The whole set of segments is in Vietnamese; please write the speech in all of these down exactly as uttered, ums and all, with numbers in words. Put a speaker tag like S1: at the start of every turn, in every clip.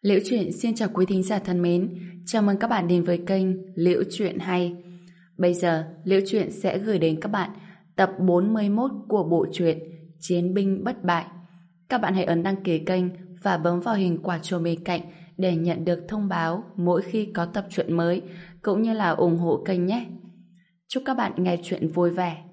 S1: Liễu Chuyện xin chào quý thính giả thân mến, chào mừng các bạn đến với kênh Liễu Chuyện Hay. Bây giờ, Liễu Chuyện sẽ gửi đến các bạn tập bốn mươi mốt của bộ truyện Chiến binh bất bại. Các bạn hãy ấn đăng ký kênh và bấm vào hình quả chuông bên cạnh để nhận được thông báo mỗi khi có tập truyện mới, cũng như là ủng hộ kênh nhé. Chúc các bạn nghe chuyện vui vẻ.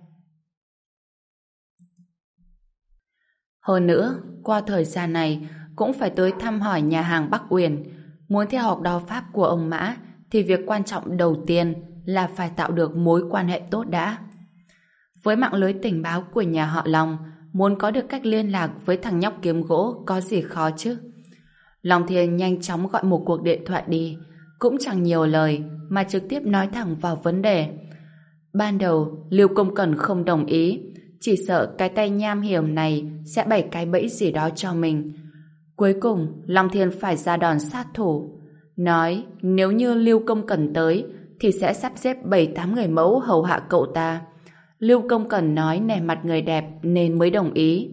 S1: Hơn nữa, qua thời gian này cũng phải tới thăm hỏi nhà hàng Bắc Uyển. Muốn theo học đao pháp của ông Mã thì việc quan trọng đầu tiên là phải tạo được mối quan hệ tốt đã. Với mạng lưới tình báo của nhà họ Long, muốn có được cách liên lạc với thằng nhóc kiếm gỗ có gì khó chứ. Long Thiên nhanh chóng gọi một cuộc điện thoại đi, cũng chẳng nhiều lời mà trực tiếp nói thẳng vào vấn đề. Ban đầu Lưu Công Cẩn không đồng ý, chỉ sợ cái tay nham hiểm này sẽ bày cái bẫy gì đó cho mình. Cuối cùng Long Thiên phải ra đòn sát thủ, nói nếu như Lưu Công Cẩn tới thì sẽ sắp xếp bảy tám người mẫu hầu hạ cậu ta. Lưu Công Cẩn nói nể mặt người đẹp nên mới đồng ý.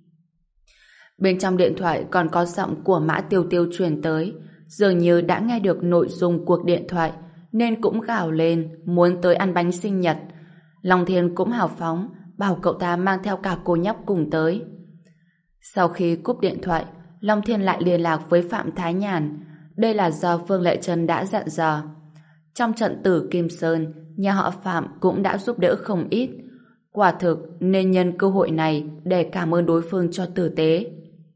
S1: Bên trong điện thoại còn có giọng của Mã Tiêu Tiêu truyền tới, dường như đã nghe được nội dung cuộc điện thoại nên cũng gào lên muốn tới ăn bánh sinh nhật. Long Thiên cũng hào phóng bảo cậu ta mang theo cả cô nhóc cùng tới. Sau khi cúp điện thoại, Long Thiên lại liên lạc với Phạm Thái Nhàn. Đây là do Phương Lệ Trân đã dặn dò. Trong trận tử Kim Sơn, nhà họ Phạm cũng đã giúp đỡ không ít. Quả thực nên nhân cơ hội này để cảm ơn đối phương cho tử tế.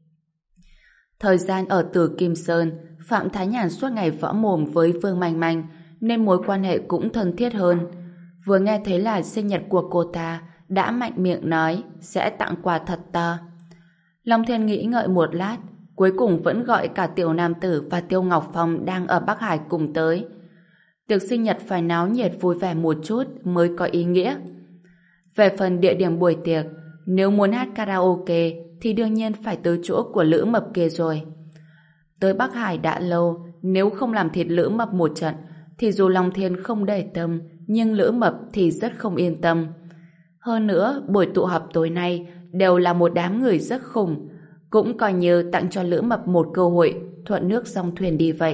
S1: Thời gian ở Tử Kim Sơn, Phạm Thái Nhàn suốt ngày võ mồm với Vương Manh Manh nên mối quan hệ cũng thân thiết hơn. Vừa nghe thấy là sinh nhật của cô ta, đã mạnh miệng nói sẽ tặng quà thật to. Long Thiên nghĩ ngợi một lát, cuối cùng vẫn gọi cả Tiểu Nam Tử và Tiêu Ngọc Phong đang ở Bắc Hải cùng tới. Tiệc sinh nhật phải náo nhiệt vui vẻ một chút mới có ý nghĩa. Về phần địa điểm buổi tiệc, nếu muốn hát karaoke thì đương nhiên phải tới chỗ của Lữ Mập kia rồi. Tới Bắc Hải đã lâu, nếu không làm thịt Lữ Mập một trận thì dù Long Thiên không để tâm, nhưng Lữ Mập thì rất không yên tâm. Hơn nữa, buổi tụ họp tối nay đều là một đám người rất khủng, cũng coi như tặng cho Lữ Mập một cơ hội thuận nước dòng thuyền đi vậy.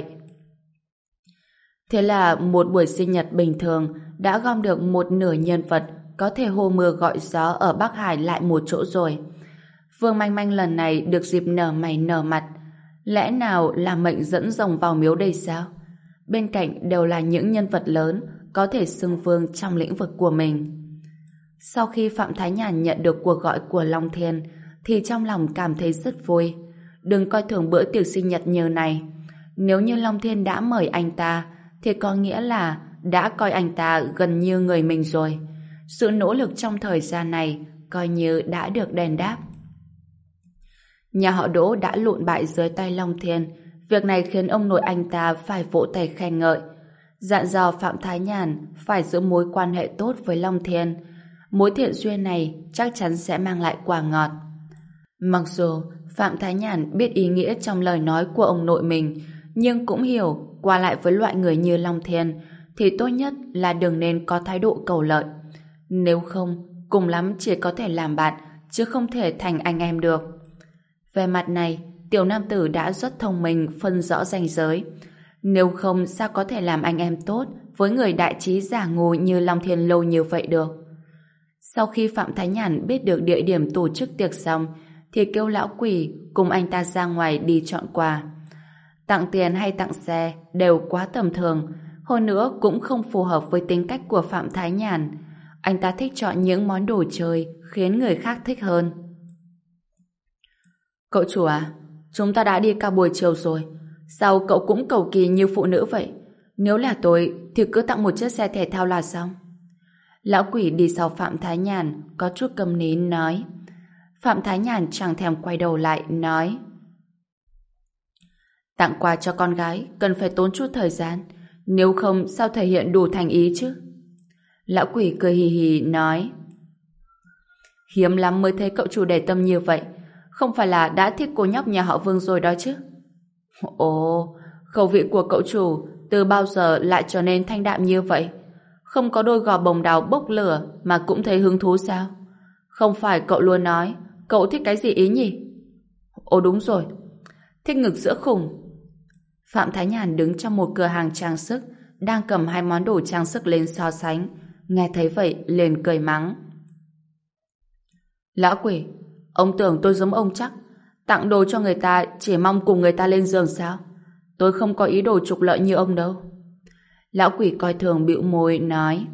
S1: Thế là một buổi sinh nhật bình thường đã gom được một nửa nhân vật có thể hô mưa gọi gió ở Bắc Hải lại một chỗ rồi. Vương Manh Manh lần này được dịp nở mày nở mặt. Lẽ nào là mệnh dẫn rồng vào miếu đây sao? Bên cạnh đều là những nhân vật lớn có thể xưng vương trong lĩnh vực của mình. Sau khi Phạm Thái Nhàn nhận được cuộc gọi của Long Thiên thì trong lòng cảm thấy rất vui. Đừng coi thường bữa tiệc sinh nhật như này. Nếu như Long Thiên đã mời anh ta thì có nghĩa là đã coi anh ta gần như người mình rồi. Sự nỗ lực trong thời gian này coi như đã được đền đáp. Nhà họ Đỗ đã lụn bại dưới tay Long Thiên. Việc này khiến ông nội anh ta phải vỗ tay khen ngợi, dặn dò Phạm Thái Nhàn phải giữ mối quan hệ tốt với Long Thiên. Mối thiện duyên này chắc chắn sẽ mang lại quả ngọt. Mặc dù Phạm Thái Nhàn biết ý nghĩa trong lời nói của ông nội mình, nhưng cũng hiểu qua lại với loại người như Long Thiên thì tốt nhất là đừng nên có thái độ cầu lợi. Nếu không, cùng lắm chỉ có thể làm bạn chứ không thể thành anh em được. Về mặt này, Tiểu Nam Tử đã rất thông minh phân rõ ranh giới. Nếu không sao có thể làm anh em tốt với người đại trí giả ngu như Long Thiên lâu như vậy được. Sau khi Phạm Thái Nhàn biết được địa điểm tổ chức tiệc xong thì kêu lão quỷ cùng anh ta ra ngoài đi chọn quà. Tặng tiền hay tặng xe đều quá tầm thường, hơn nữa cũng không phù hợp với tính cách của Phạm Thái Nhàn. Anh ta thích chọn những món đồ chơi khiến người khác thích hơn. Cậu chủ à, chúng ta đã đi cả buổi chiều rồi, sao cậu cũng cầu kỳ như phụ nữ vậy? Nếu là tôi thì cứ tặng một chiếc xe thể thao là xong. Lão quỷ đi sau Phạm Thái Nhàn có chút câm nín nói. Phạm Thái Nhàn chẳng thèm quay đầu lại nói: tặng quà cho con gái cần phải tốn chút thời gian, nếu không sao thể hiện đủ thành ý chứ? Lão quỷ cười hì hì nói: hiếm lắm mới thấy cậu chủ để tâm như vậy, không phải là đã thích cô nhóc nhà họ Vương rồi đó chứ? Ồ, khẩu vị của cậu chủ từ bao giờ lại trở nên thanh đạm như vậy? Không có đôi gò bồng đào bốc lửa mà cũng thấy hứng thú sao? Không phải cậu luôn nói cậu thích cái gì ý nhỉ? Ồ đúng rồi, thích ngực sữa khủng. Phạm Thái Nhàn đứng trong một cửa hàng trang sức, đang cầm hai món đồ trang sức lên so sánh. Nghe thấy vậy, liền cười mắng. Lão quỷ, ông tưởng tôi giống ông chắc. Tặng đồ cho người ta chỉ mong cùng người ta lên giường sao? Tôi không có ý đồ trục lợi như ông đâu. Lão quỷ coi thường bĩu môi nói.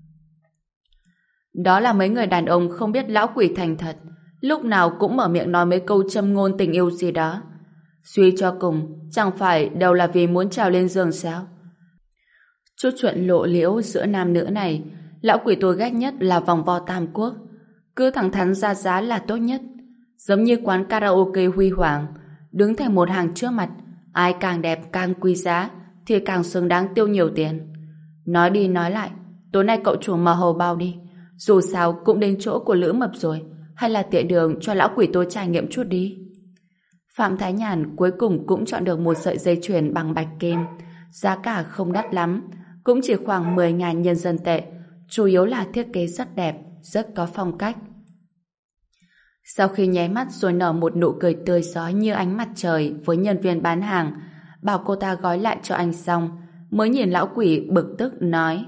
S1: Đó là mấy người đàn ông không biết lão quỷ thành thật, lúc nào cũng mở miệng nói mấy câu châm ngôn tình yêu gì đó. Suy cho cùng, chẳng phải đều là vì muốn trèo lên giường sao? Chút chuyện lộ liễu giữa nam nữ này, lão quỷ tôi ghét nhất là vòng vo Tam Quốc. Cứ thẳng thắn ra giá là tốt nhất. Giống như quán karaoke huy hoàng, đứng thành một hàng trước mặt, ai càng đẹp càng quý giá thì càng xứng đáng tiêu nhiều tiền. Nói đi nói lại, tối nay cậu chủ mở hầu bao đi. Dù sao cũng đến chỗ của Lữ Mập rồi, hay là tiện đường cho lão quỷ tôi trải nghiệm chút đi. Phạm Thái Nhàn cuối cùng cũng chọn được một sợi dây chuyền bằng bạch kim, giá cả không đắt lắm, cũng chỉ khoảng mười nghìn nhân dân tệ, chủ yếu là thiết kế rất đẹp, rất có phong cách. Sau khi nháy mắt rồi nở một nụ cười tươi rói như ánh mặt trời với nhân viên bán hàng, bảo cô ta gói lại cho anh xong, mới nhìn lão quỷ bực tức nói: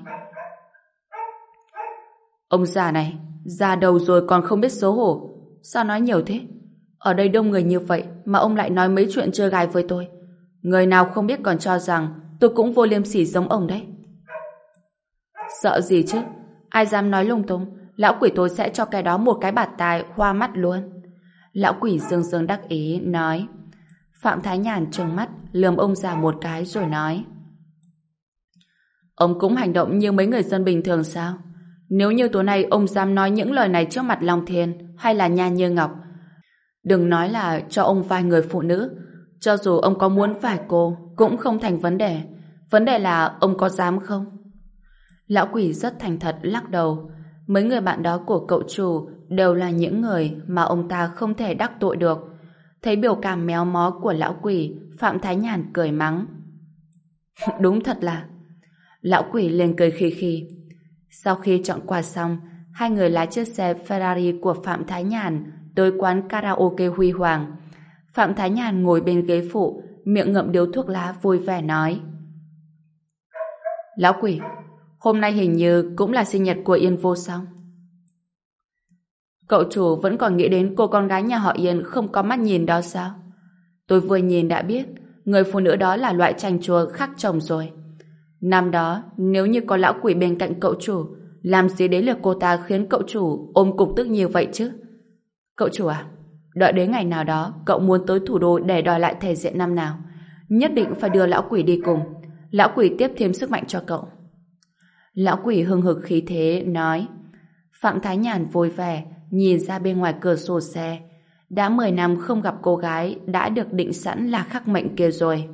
S1: Ông già này, già đầu rồi còn không biết xấu hổ, sao nói nhiều thế? Ở đây đông người như vậy mà ông lại nói mấy chuyện chơi gái với tôi. Người nào không biết còn cho rằng tôi cũng vô liêm sỉ giống ông đấy. Sợ gì chứ? Ai dám nói lung tung, lão quỷ tôi sẽ cho cái đó một cái bạt tai hoa mắt luôn. Lão quỷ dương dương đắc ý nói. Phạm Thái Nhàn trừng mắt lườm ông già một cái rồi nói: Ông cũng hành động như mấy người dân bình thường sao? Nếu như tối nay ông dám nói những lời này trước mặt Long Thiên hay là Nha Như Ngọc, đừng nói là cho ông vài người phụ nữ, cho dù ông có muốn vài cô cũng không thành vấn đề. Vấn đề là ông có dám không? Lão quỷ rất thành thật lắc đầu. Mấy người bạn đó của cậu chủ đều là những người mà ông ta không thể đắc tội được. Thấy biểu cảm méo mó của lão quỷ, Phạm Thái Nhàn cười mắng. Đúng thật là. Lão quỷ liền cười khì khì. Sau khi chọn quà xong, hai người lái chiếc xe Ferrari của Phạm Thái Nhàn tới quán karaoke huy hoàng. Phạm Thái Nhàn ngồi bên ghế phụ, miệng ngậm điếu thuốc lá vui vẻ nói: Lão quỷ, hôm nay hình như cũng là sinh nhật của Yên Vô xong. Cậu chủ vẫn còn nghĩ đến cô con gái nhà họ Yên không có mắt nhìn đó sao? Tôi vừa nhìn đã biết người phụ nữ đó là loại chanh chua khắc chồng rồi. Năm đó, nếu như có lão quỷ bên cạnh cậu chủ, làm gì đấy là cô ta khiến cậu chủ ôm cục tức nhiều vậy chứ? Cậu chủ à, đợi đến ngày nào đó cậu muốn tới thủ đô để đòi lại thể diện năm nào, nhất định phải đưa lão quỷ đi cùng. Lão quỷ tiếp thêm sức mạnh cho cậu. Lão quỷ hưng hực khí thế nói. Phạm Thái Nhàn vui vẻ nhìn ra bên ngoài cửa sổ xe. Đã mười năm không gặp cô gái đã được định sẵn là khắc mệnh kia rồi.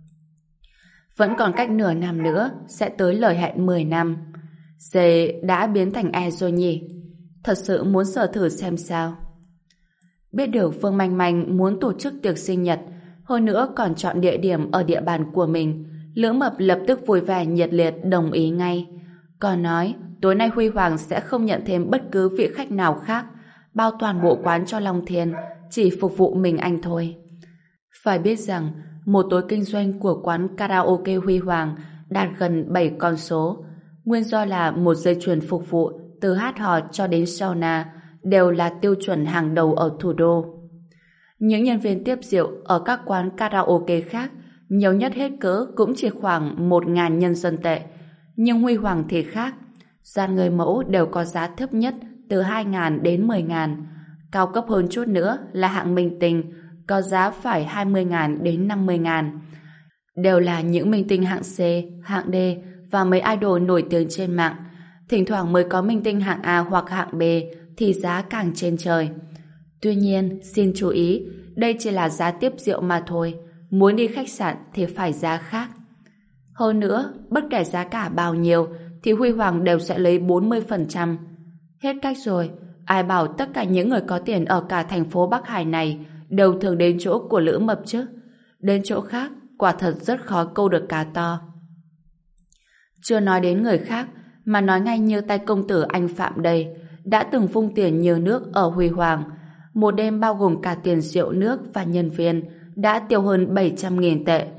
S1: Vẫn còn cách nửa năm nữa sẽ tới lời hẹn mười năm. C đã biến thành E rồi nhỉ? Thật sự muốn sở thử xem sao. Biết được Phương Manh Manh muốn tổ chức tiệc sinh nhật, hơn nữa còn chọn địa điểm ở địa bàn của mình, Lữ Mập lập tức vui vẻ nhiệt liệt đồng ý ngay. Còn nói tối nay Huy Hoàng sẽ không nhận thêm bất cứ vị khách nào khác, bao toàn bộ quán cho Long Thiên, chỉ phục vụ mình anh thôi. Phải biết rằng một tối kinh doanh của quán karaoke Huy Hoàng đạt gần bảy con số. Nguyên do là một dây chuyền phục vụ từ hát hò cho đến sauna đều là tiêu chuẩn hàng đầu ở thủ đô. Những nhân viên tiếp rượu ở các quán karaoke khác nhiều nhất hết cỡ cũng chỉ khoảng một nghìn nhân dân tệ. Nhưng Huy Hoàng thì khác. Gian người mẫu đều có giá thấp nhất từ hai nghìn đến mười nghìn. Cao cấp hơn chút nữa là hạng minh tinh, có giá phải hai mươi nghìn đến năm mươi nghìn. Đều là những minh tinh hạng C, hạng D và mấy idol nổi tiếng trên mạng. Thỉnh thoảng mới có minh tinh hạng A hoặc hạng B thì giá càng trên trời. Tuy nhiên, xin chú ý, đây chỉ là giá tiếp rượu mà thôi. Muốn đi khách sạn thì phải giá khác. Hơn nữa, bất kể giá cả bao nhiêu thì Huy Hoàng đều sẽ lấy bốn mươi phần trăm. Hết cách rồi, ai bảo tất cả những người có tiền ở cả thành phố Bắc Hải này đều thường đến chỗ của Lữ Mập chứ. Đến chỗ khác, quả thật rất khó câu được cá to. Chưa nói đến người khác, mà nói ngay như tay công tử anh Phạm đây, đã từng vung tiền nhiều nước ở Huy Hoàng. Một đêm bao gồm cả tiền rượu nước và nhân viên đã tiêu hơn bảy trăm nghìn tệ.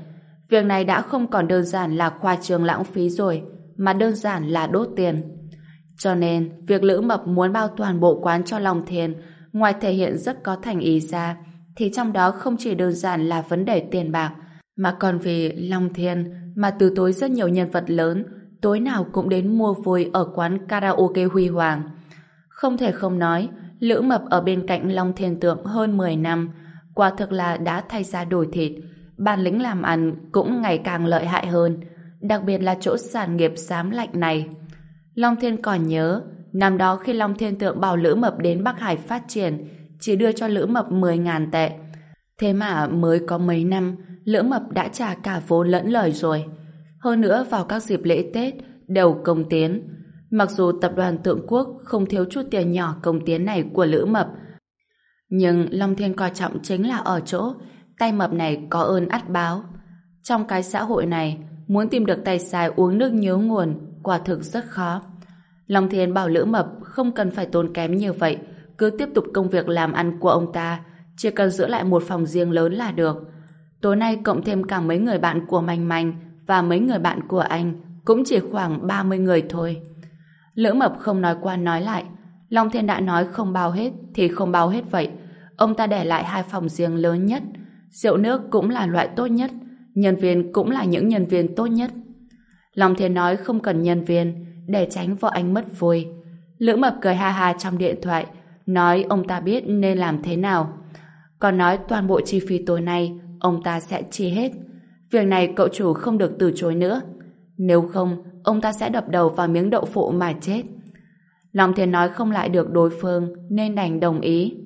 S1: Việc này đã không còn đơn giản là khoa trương lãng phí rồi, mà đơn giản là đốt tiền. Cho nên, việc Lữ Mập muốn bao toàn bộ quán cho Long Thiên, ngoài thể hiện rất có thành ý ra, thì trong đó không chỉ đơn giản là vấn đề tiền bạc, mà còn vì Long Thiên mà từ tối rất nhiều nhân vật lớn, tối nào cũng đến mua vui ở quán karaoke huy hoàng. Không thể không nói, Lữ Mập ở bên cạnh Long Thiên Tượng hơn mười năm, quả thực là đã thay da đổi thịt, bản lĩnh làm ăn cũng ngày càng lợi hại hơn, đặc biệt là chỗ sản nghiệp xám lạnh này. Long Thiên còn nhớ, năm đó khi Long Thiên Tượng bảo Lữ Mập đến Bắc Hải phát triển, chỉ đưa cho Lữ Mập mười ngàn tệ. Thế mà mới có mấy năm, Lữ Mập đã trả cả vốn lẫn lời rồi. Hơn nữa vào các dịp lễ Tết đều công tiến. Mặc dù tập đoàn Tượng Quốc không thiếu chút tiền nhỏ công tiến này của Lữ Mập, nhưng Long Thiên coi trọng chính là ở chỗ tay mập này có ơn ắt báo. Trong cái xã hội này, muốn tìm được tay sai uống nước nhớ nguồn quả thực rất khó. Long Thiên bảo Lữ Mập không cần phải tốn kém như vậy, cứ tiếp tục công việc làm ăn của ông ta, chỉ cần giữ lại một phòng riêng lớn là được. Tối nay cộng thêm cả mấy người bạn của Manh Manh và mấy người bạn của anh, cũng chỉ khoảng ba mươi người thôi. Lữ Mập không nói qua nói lại, Long Thiên đã nói không bao hết thì không bao hết vậy. Ông ta để lại hai phòng riêng lớn nhất, rượu nước cũng là loại tốt nhất, nhân viên cũng là những nhân viên tốt nhất. Long Thiên nói không cần nhân viên để tránh vợ anh mất vui. Lữ Mập cười ha ha trong điện thoại, nói ông ta biết nên làm thế nào. Còn nói toàn bộ chi phí tối nay ông ta sẽ chi hết. Việc này cậu chủ không được từ chối nữa. Nếu không, ông ta sẽ đập đầu vào miếng đậu phụ mà chết. Long Thiên nói không lại được đối phương nên đành đồng ý.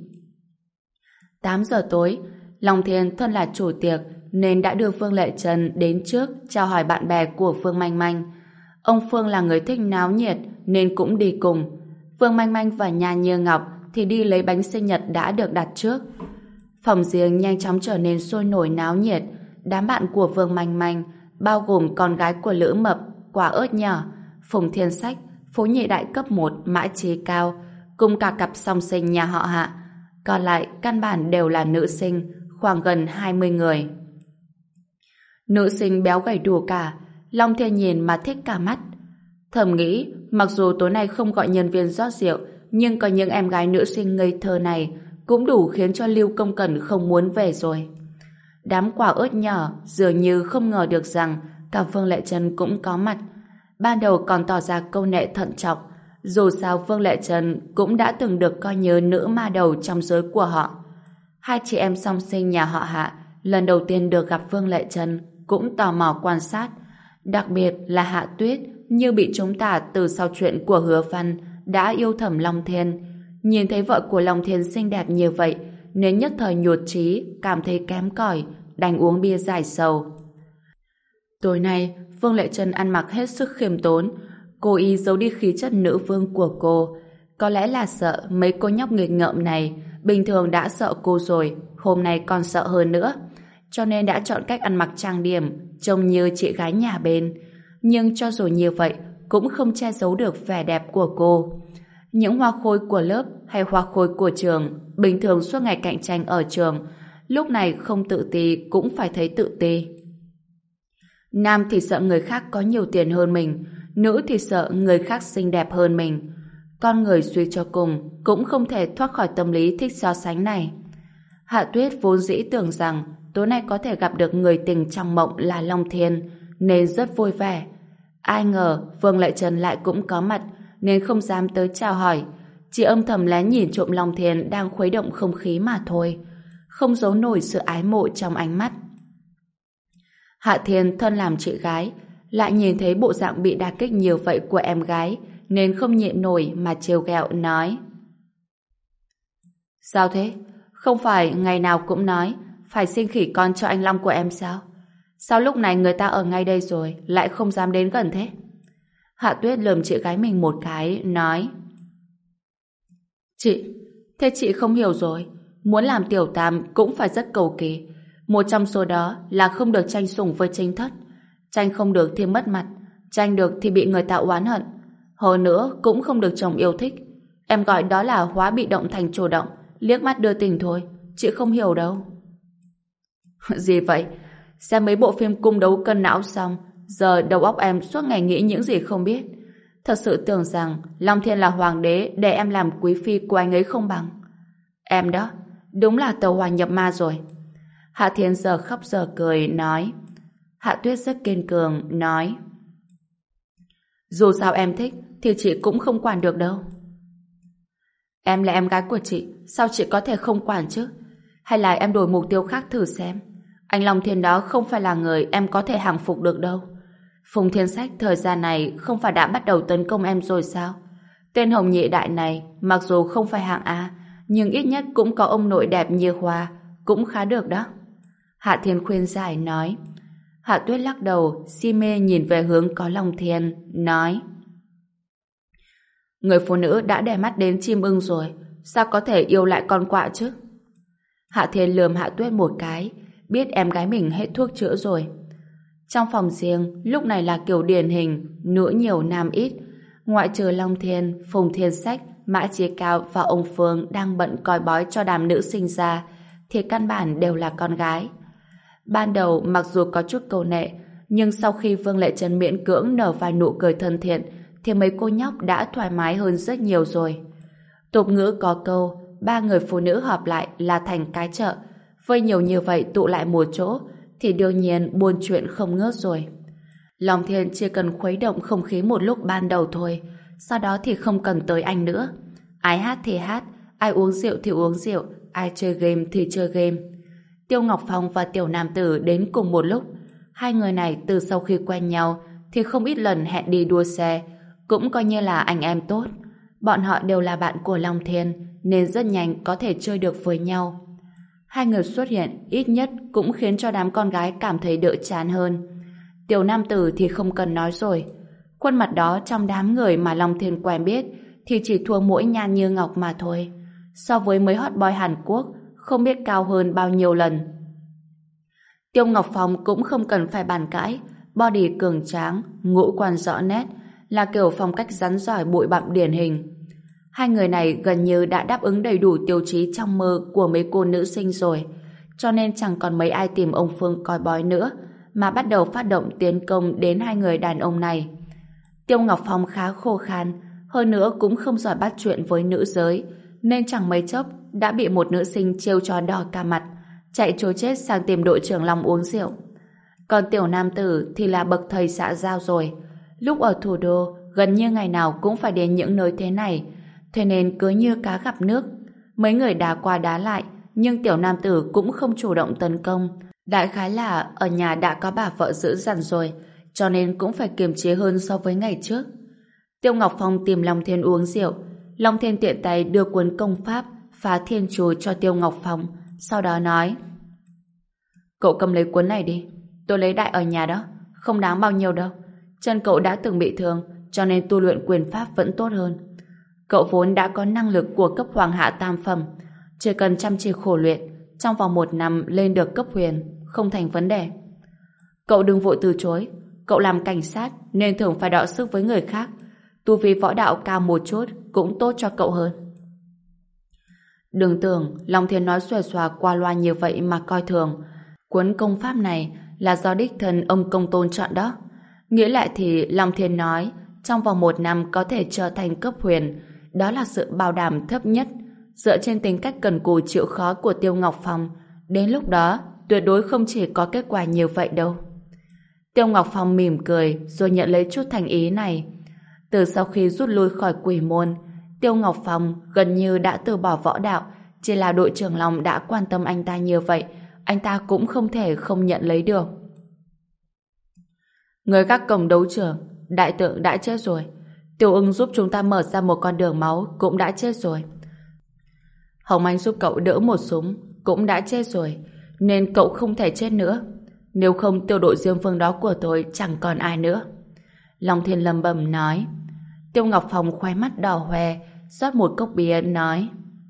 S1: tám giờ tối, Long Thiên thân là chủ tiệc nên đã đưa Phương Lệ Trần đến trước chào hỏi bạn bè của Phương Manh Manh. Ông Phương là người thích náo nhiệt nên cũng đi cùng. Phương Manh Manh và nhà Như Ngọc thì đi lấy bánh sinh nhật đã được đặt trước. Phòng riêng nhanh chóng trở nên sôi nổi náo nhiệt. Đám bạn của Phương Manh Manh bao gồm con gái của Lữ Mập, Quả Ớt Nhỏ, Phùng Thiên Sách, Phố Nhị Đại cấp một Mã Chí Cao, cùng cả cặp song sinh nhà họ Hạ. Còn lại căn bản đều là nữ sinh, khoảng gần hai mươi người. Nữ sinh béo gầy đủ cả, Long Thiên nhìn mà thích cả mắt. Thầm nghĩ, mặc dù tối nay không gọi nhân viên rót rượu, nhưng có những em gái nữ sinh ngây thơ này cũng đủ khiến cho Lưu Công Cẩn không muốn về rồi. Đám Quả Ớt Nhỏ dường như không ngờ được rằng cả Phương Lệ Trần cũng có mặt. Ban đầu còn tỏ ra câu nệ thận trọng, dù sao Phương Lệ Trần cũng đã từng được coi như nữ ma đầu trong giới của họ. Hai chị em song sinh nhà họ Hạ lần đầu tiên được gặp Phương Lệ Trần cũng tò mò quan sát, đặc biệt là Hạ Tuyết như bị chúng ta từ sau chuyện của Hứa Văn đã yêu thầm Long Thiên. Nhìn thấy vợ của Long Thiên xinh đẹp như vậy nên nhất thời nhụt chí, cảm thấy kém cỏi, đành uống bia giải sầu. Tối nay Phương Lệ Trần ăn mặc hết sức khiêm tốn, cố ý giấu đi khí chất nữ vương của cô. Có lẽ là sợ mấy cô nhóc nghịch ngợm này bình thường đã sợ cô rồi, hôm nay còn sợ hơn nữa, cho nên đã chọn cách ăn mặc trang điểm, trông như chị gái nhà bên. Nhưng cho dù như vậy cũng không che giấu được vẻ đẹp của cô. Những hoa khôi của lớp hay hoa khôi của trường bình thường suốt ngày cạnh tranh ở trường, lúc này không tự ti cũng phải thấy tự ti. Nam thì sợ người khác có nhiều tiền hơn mình, nữ thì sợ người khác xinh đẹp hơn mình. Con người suy cho cùng cũng không thể thoát khỏi tâm lý thích so sánh này. Hạ Tuyết vốn dĩ tưởng rằng tối nay có thể gặp được người tình trong mộng là Long Thiên nên rất vui vẻ. Ai ngờ Phương Lệ Trần lại cũng có mặt nên không dám tới chào hỏi, chỉ âm thầm lén nhìn trộm Long Thiên đang khuấy động không khí mà thôi, không giấu nổi sự ái mộ trong ánh mắt. Hạ Thiên thân làm chị gái, lại nhìn thấy bộ dạng bị đả kích nhiều vậy của em gái nên không nhịn nổi mà trêu ghẹo nói: Sao thế? Không phải ngày nào cũng nói phải sinh khỉ con cho anh Long của em sao? Sao lúc này người ta ở ngay đây rồi lại không dám đến gần thế? Hạ Tuyết lườm chị gái mình một cái, nói: Chị, thế chị không hiểu rồi. Muốn làm tiểu tam cũng phải rất cầu kỳ. Một trong số đó là không được tranh sủng với chính thất. Tranh không được thì mất mặt, tranh được thì bị người ta oán hận. Hơn nữa cũng không được chồng yêu thích. Em gọi đó là hóa bị động thành chủ động, liếc mắt đưa tình thôi. Chị không hiểu đâu. Gì vậy? Xem mấy bộ phim cung đấu cân não xong, giờ đầu óc em suốt ngày nghĩ những gì không biết. Thật sự tưởng rằng Long Thiên là hoàng đế để em làm quý phi của anh ấy không bằng. Em đó, đúng là tàu hỏa nhập ma rồi. Hạ Thiên giờ khóc giờ cười, nói. Hạ Tuyết rất kiên cường, nói. Dù sao em thích, thì chị cũng không quản được đâu. Em là em gái của chị, sao chị có thể không quản chứ? Hay là em đổi mục tiêu khác thử xem. Anh Long Thiên đó không phải là người em có thể hàng phục được đâu. Phùng Thiên Sách thời gian này không phải đã bắt đầu tấn công em rồi sao? Tên Hồng Nhị Đại này mặc dù không phải hạng A, nhưng ít nhất cũng có ông nội đẹp như hoa, cũng khá được đó. Hạ Thiên khuyên giải, nói. Hạ Tuyết lắc đầu, si mê nhìn về hướng có Long Thiên, nói. Người phụ nữ đã để mắt đến chim ưng rồi, sao có thể yêu lại con quạ chứ? Hạ Thiên lườm Hạ Tuyết một cái, biết em gái mình hết thuốc chữa rồi. Trong phòng riêng, lúc này là kiểu điển hình, nữ nhiều nam ít. Ngoại trừ Long Thiên, Phùng Thiên Sách, Mã Chí Cao và ông Phương đang bận coi bói cho đám nữ sinh ra, thì căn bản đều là con gái. Ban đầu mặc dù có chút câu nệ, nhưng sau khi Vương Lệ Trân miễn cưỡng nở vài nụ cười thân thiện, thì mấy cô nhóc đã thoải mái hơn rất nhiều rồi. Tục ngữ có câu, ba người phụ nữ hợp lại là thành cái chợ. Với nhiều như vậy tụ lại một chỗ, thì đương nhiên buôn chuyện không ngớt rồi. Long Thiên chỉ cần khuấy động không khí một lúc ban đầu thôi, sau đó thì không cần tới anh nữa. Ai hát thì hát, ai uống rượu thì uống rượu, ai chơi game thì chơi game. Tiêu Ngọc Phong và Tiểu Nam Tử đến cùng một lúc. Hai người này từ sau khi quen nhau thì không ít lần hẹn đi đua xe, cũng coi như là anh em tốt. Bọn họ đều là bạn của Long Thiên, nên rất nhanh có thể chơi được với nhau. Hai người xuất hiện ít nhất cũng khiến cho đám con gái cảm thấy đỡ chán hơn. Tiểu Nam Tử thì không cần nói rồi. Khuôn mặt đó trong đám người mà Long Thiên quen biết thì chỉ thua mỗi Nhan Như Ngọc mà thôi. So với mấy hot boy Hàn Quốc, không biết cao hơn bao nhiêu lần. Tiêu Ngọc Phong cũng không cần phải bàn cãi, body cường tráng, ngũ quan rõ nét, là kiểu phong cách rắn rỏi bụi bặm điển hình. Hai người này gần như đã đáp ứng đầy đủ tiêu chí trong mơ của mấy cô nữ sinh rồi, cho nên chẳng còn mấy ai tìm ông Phương coi bói nữa, mà bắt đầu phát động tiến công đến hai người đàn ông này. Tiêu Ngọc Phong khá khô khan, hơn nữa cũng không giỏi bắt chuyện với nữ giới, nên chẳng mấy chốc đã bị một nữ sinh trêu trò đỏ cả mặt, chạy trối chết sang tìm đội trưởng Long uống rượu. Còn Tiểu Nam Tử thì là bậc thầy xã giao rồi. Lúc ở thủ đô, gần như ngày nào cũng phải đến những nơi thế này, thế nên cứ như cá gặp nước. Mấy người đá qua đá lại, nhưng Tiểu Nam Tử cũng không chủ động tấn công. Đại khái là ở nhà đã có bà vợ giữ dằn rồi, cho nên cũng phải kiềm chế hơn so với ngày trước. Tiêu Ngọc Phong tìm Long Thiên uống rượu. Long Thiên tiện tay đưa cuốn công pháp phá thiên chú cho Tiêu Ngọc Phong, sau đó nói: Cậu cầm lấy cuốn này đi, tôi lấy đại ở nhà đó, không đáng bao nhiêu đâu. Chân cậu đã từng bị thương, cho nên tu luyện quyền pháp vẫn tốt hơn. Cậu vốn đã có năng lực của cấp hoàng hạ tam phẩm, chỉ cần chăm chỉ khổ luyện, trong vòng một năm lên được cấp huyền, không thành vấn đề. Cậu đừng vội từ chối, cậu làm cảnh sát nên thường phải đọ sức với người khác, tu vi võ đạo cao một chút cũng tốt cho cậu hơn. Đừng tưởng Long Thiên nói xuề xòa qua loa như vậy mà coi thường. Cuốn công pháp này là do đích thân ông Công Tôn chọn đó. Nghĩa lại thì Long Thiên nói trong vòng một năm có thể trở thành cấp huyền, đó là sự bảo đảm thấp nhất. Dựa trên tính cách cần cù chịu khó của Tiêu Ngọc Phong, đến lúc đó tuyệt đối không chỉ có kết quả như vậy đâu. Tiêu Ngọc Phong mỉm cười rồi nhận lấy chút thành ý này. Từ sau khi rút lui khỏi quỷ môn, Tiêu Ngọc Phong gần như đã từ bỏ võ đạo, chỉ là đội trưởng Long đã quan tâm anh ta như vậy, anh ta cũng không thể không nhận lấy được. Người các cổng đấu trường, đại tượng đã chết rồi. Tiểu Ưng giúp chúng ta mở ra một con đường máu cũng đã chết rồi. Hồng Anh giúp cậu đỡ một súng cũng đã chết rồi, nên cậu không thể chết nữa. Nếu không tiêu đội Diêm Vương đó của tôi chẳng còn ai nữa. Long Thiên lầm bầm nói. Tiêu Ngọc Phong khoe mắt đỏ hoe, rót một cốc bia nói: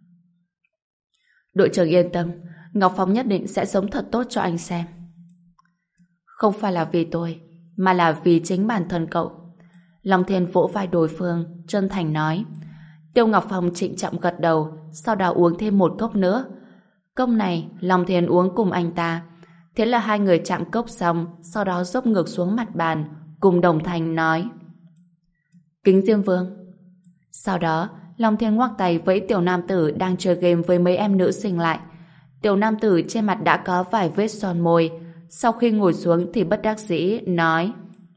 S1: Đội trưởng yên tâm, Ngọc Phong nhất định sẽ sống thật tốt cho anh xem. Không phải là vì tôi, mà là vì chính bản thân cậu. Long Thiên vỗ vai đối phương, chân thành nói. Tiêu Ngọc Phong trịnh trọng gật đầu, sau đó uống thêm một cốc nữa. Cốc này Long Thiên uống cùng anh ta. Thế là hai người chạm cốc xong, sau đó dốc ngược xuống mặt bàn, cùng đồng thanh nói: Kính Diêm Vương. Sau đó, Long Thiên ngoắc tay vẫy tiểu nam tử đang chơi game với mấy em nữ sinh lại. Tiểu nam tử trên mặt đã có vài vết son môi. Sau khi ngồi xuống thì bất đắc dĩ nói: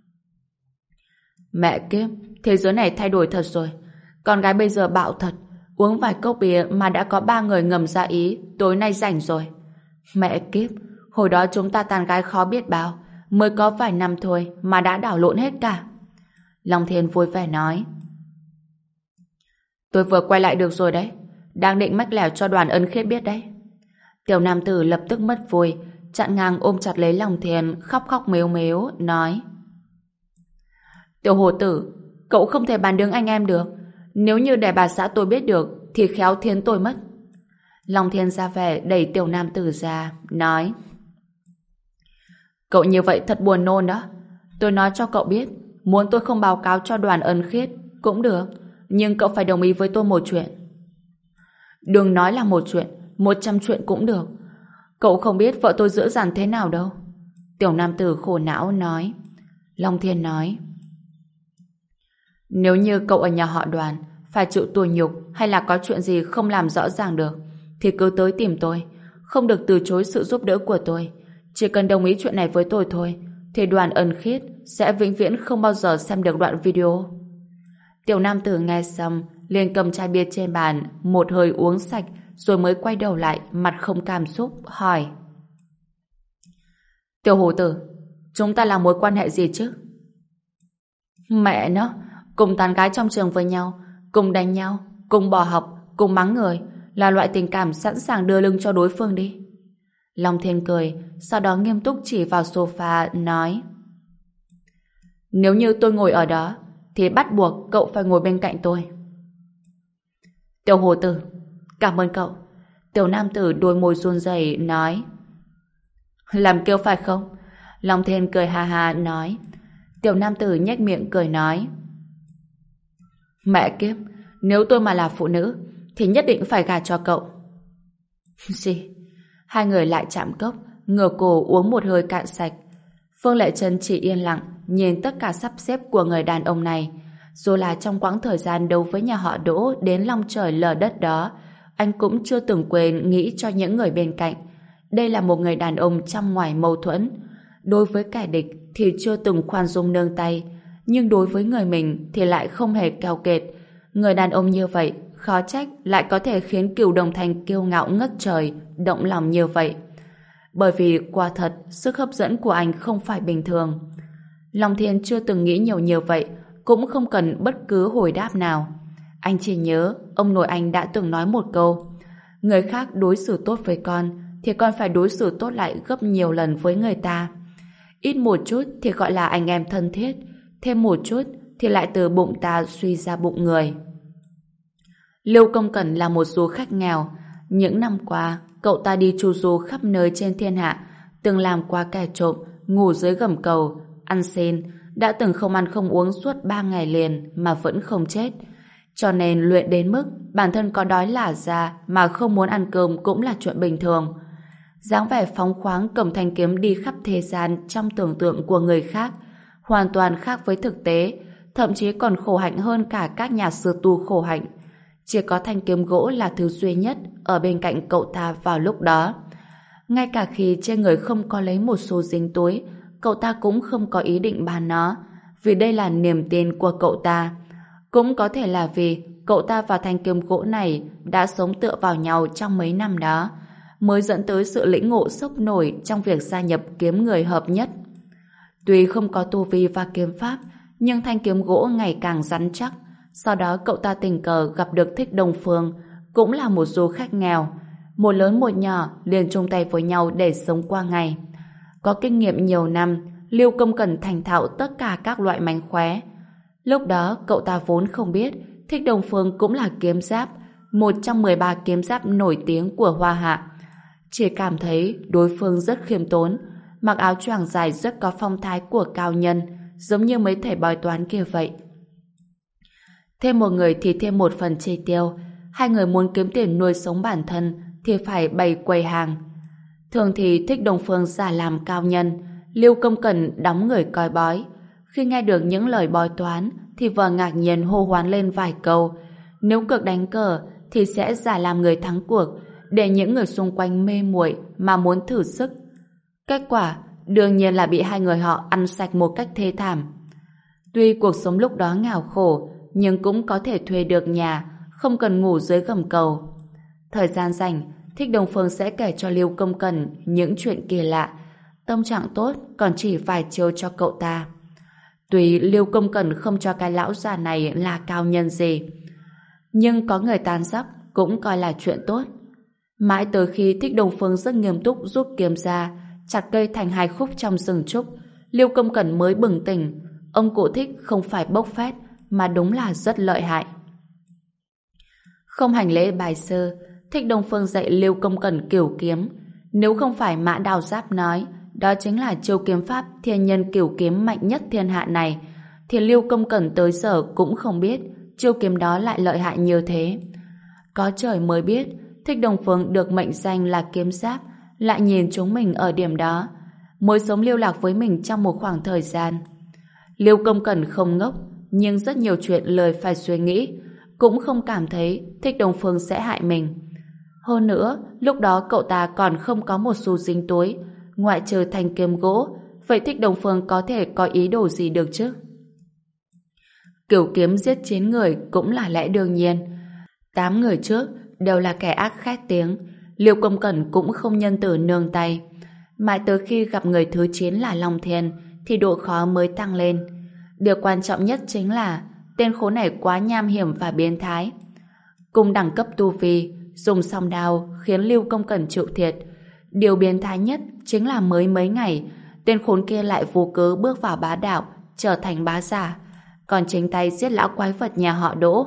S1: Mẹ kiếp, thế giới này thay đổi thật rồi. Con gái bây giờ bạo thật, uống vài cốc bia mà đã có ba người ngầm ra ý tối nay rảnh rồi. Mẹ kiếp, hồi đó chúng ta tán gái khó biết bao, mới có vài năm thôi mà đã đảo lộn hết cả. Long Thiên vui vẻ nói: Tôi vừa quay lại được rồi đấy, đang định mách lẻo cho Đoàn Ân Khiết biết đấy. Tiểu nam tử lập tức mất vui, chặn ngang ôm chặt lấy Long Thiên, khóc khóc mếu mếu nói: Tiểu hồ tử, cậu không thể bàn đứng anh em được. Nếu như để bà xã tôi biết được thì khéo thiến tôi mất. Long Thiên ra vẻ đẩy tiểu nam tử ra, nói: Cậu như vậy thật buồn nôn đó. Tôi nói cho cậu biết, muốn tôi không báo cáo cho Đoàn Ân Khiết cũng được, nhưng cậu phải đồng ý với tôi một chuyện. Đừng nói là một chuyện, một trăm chuyện cũng được. Cậu không biết vợ tôi dữ dằn thế nào đâu. Tiểu nam tử khổ não nói. Long Thiên nói: Nếu như cậu ở nhà họ Đoàn phải chịu tủi nhục hay là có chuyện gì không làm rõ ràng được thì cứ tới tìm tôi, không được từ chối sự giúp đỡ của tôi. Chỉ cần đồng ý chuyện này với tôi thôi thì Đoàn Ân Khiết sẽ vĩnh viễn không bao giờ xem được đoạn video. Tiểu nam tử nghe xong liền cầm chai bia trên bàn một hơi uống sạch rồi mới quay đầu lại mặt không cảm xúc hỏi: Tiểu hồ tử, chúng ta là mối quan hệ gì chứ? Mẹ nó, cùng tán gái trong trường với nhau, cùng đánh nhau, cùng bỏ học, cùng mắng người, là loại tình cảm sẵn sàng đưa lưng cho đối phương đi. Long Thiên cười, sau đó nghiêm túc chỉ vào sofa nói: Nếu như tôi ngồi ở đó thì bắt buộc cậu phải ngồi bên cạnh tôi. Tiểu hồ tử, cảm ơn cậu. Tiểu nam tử đôi môi run rẩy nói: Làm kiêu phải không? Long Thiên cười ha ha nói. Tiểu nam tử nhếch miệng cười nói: Mẹ kiếp, nếu tôi mà là phụ nữ thì nhất định phải gả cho cậu. Gì? Hai người lại chạm cốc, ngửa cổ uống một hơi cạn sạch. Phương Lệ Trân chỉ yên lặng nhìn tất cả sắp xếp của người đàn ông này. Dù là trong quãng thời gian đấu với nhà họ Đỗ đến long trời lở đất đó, anh cũng chưa từng quên nghĩ cho những người bên cạnh. Đây là một người đàn ông trong ngoài mâu thuẫn. Đối với kẻ địch thì chưa từng khoan dung nương tay, nhưng đối với người mình thì lại không hề keo kiệt. Người đàn ông như vậy khó trách lại có thể khiến Cửu Đồng Thành kiêu ngạo ngất trời, động lòng như vậy. Bởi vì quả thật sức hấp dẫn của anh không phải bình thường. Long Thiên chưa từng nghĩ nhiều như vậy, cũng không cần bất cứ hồi đáp nào. Anh chỉ nhớ ông nội anh đã từng nói một câu: người khác đối xử tốt với con thì con phải đối xử tốt lại gấp nhiều lần với người ta. Ít một chút thì gọi là anh em thân thiết, thêm một chút thì lại từ bụng ta suy ra bụng người. Lưu Công Cẩn là một du khách nghèo. Những năm qua, cậu ta đi chu du khắp nơi trên thiên hạ, từng làm qua kẻ trộm, ngủ dưới gầm cầu, ăn xin, đã từng không ăn không uống suốt ba ngày liền mà vẫn không chết. Cho nên luyện đến mức bản thân có đói lả ra mà không muốn ăn cơm cũng là chuyện bình thường. Dáng vẻ phóng khoáng cầm thanh kiếm đi khắp thế gian trong tưởng tượng của người khác, hoàn toàn khác với thực tế, thậm chí còn khổ hạnh hơn cả các nhà sư tu khổ hạnh. Chỉ có thanh kiếm gỗ là thứ duy nhất ở bên cạnh cậu ta vào lúc đó. Ngay cả khi trên người không có lấy một xu dính túi, cậu ta cũng không có ý định bán nó, vì đây là niềm tin của cậu ta. Cũng có thể là vì cậu ta và thanh kiếm gỗ này đã sống tựa vào nhau trong mấy năm đó, mới dẫn tới sự lĩnh ngộ sốc nổi trong việc gia nhập kiếm người hợp nhất. Tuy không có tu vi và kiếm pháp, nhưng thanh kiếm gỗ ngày càng rắn chắc. Sau đó cậu ta tình cờ gặp được Thích Đông Phương, cũng là một du khách nghèo. Một lớn một nhỏ liền chung tay với nhau để sống qua ngày. Có kinh nghiệm nhiều năm, Lưu Công Cẩn thành thạo tất cả các loại mánh khóe. Lúc đó cậu ta vốn không biết Thích Đông Phương cũng là kiếm giáp, một trong mười ba kiếm giáp nổi tiếng của Hoa Hạ. Chỉ cảm thấy đối phương rất khiêm tốn, mặc áo choàng dài rất có phong thái của cao nhân, giống như mấy thầy bói toán kia vậy. Thêm một người thì thêm một phần chi tiêu. Hai người muốn kiếm tiền nuôi sống bản thân thì phải bày quầy hàng. Thường thì Thích Đông Phương giả làm cao nhân, Lưu Công Cẩn đóng người coi bói. Khi nghe được những lời bói toán thì vợ ngạc nhiên hô hoán lên vài câu. Nếu cực đánh cờ thì sẽ giả làm người thắng cuộc, để những người xung quanh mê muội mà muốn thử sức. Kết quả đương nhiên là bị hai người họ ăn sạch một cách thê thảm. Tuy cuộc sống lúc đó nghèo khổ, nhưng cũng có thể thuê được nhà, không cần ngủ dưới gầm cầu. Thời gian rảnh, Thích Đông Phương sẽ kể cho Lưu Công Cẩn những chuyện kỳ lạ. Tâm trạng tốt còn chỉ vài chiêu cho cậu ta. Tuy Lưu Công Cẩn không cho cái lão già này là cao nhân gì, nhưng có người tán dóc cũng coi là chuyện tốt. Mãi tới khi Thích Đông Phương rất nghiêm túc rút kiếm ra, chặt cây thành hai khúc trong rừng trúc, Lưu Công Cẩn mới bừng tỉnh. Ông cụ Thích không phải bốc phét, mà đúng là rất lợi hại. Không hành lễ bài sư, Thích Đông Phương dạy Lưu Công Cẩn cửu kiếm. Nếu không phải Mã Đào Giáp nói đó chính là chiêu kiếm pháp thiên nhân cửu kiếm mạnh nhất thiên hạ này, thì Lưu Công Cẩn tới giờ cũng không biết chiêu kiếm đó lại lợi hại như thế. Có trời mới biết, Thích Đông Phương được mệnh danh là kiếm giáp lại nhìn chúng mình ở điểm đó, mới sống lưu lạc với mình trong một khoảng thời gian. Lưu Công Cẩn không ngốc, nhưng rất nhiều chuyện lời phải suy nghĩ, cũng không cảm thấy Thích Đông Phương sẽ hại mình. Hơn nữa, lúc đó cậu ta còn không có một xu dính túi, ngoại trừ thanh kiếm gỗ, vậy Thích Đông Phương có thể có ý đồ gì được chứ? Cửu kiếm giết chín người cũng là lẽ đương nhiên. Tám người trước đều là kẻ ác khét tiếng, Lưu Công Cẩn cũng không nhân từ nương tay. Mãi tới khi gặp người thứ chín là Long Thiên thì độ khó mới tăng lên. Điều quan trọng nhất chính là tên khốn này quá nham hiểm và biến thái. Cùng đẳng cấp tu vi, dùng song đao khiến Lưu Công Cẩn chịu thiệt. Điều biến thái nhất chính là mới mấy ngày, tên khốn kia lại vô cớ bước vào bá đạo, trở thành bá giả, còn chính tay giết lão quái vật nhà họ Đỗ.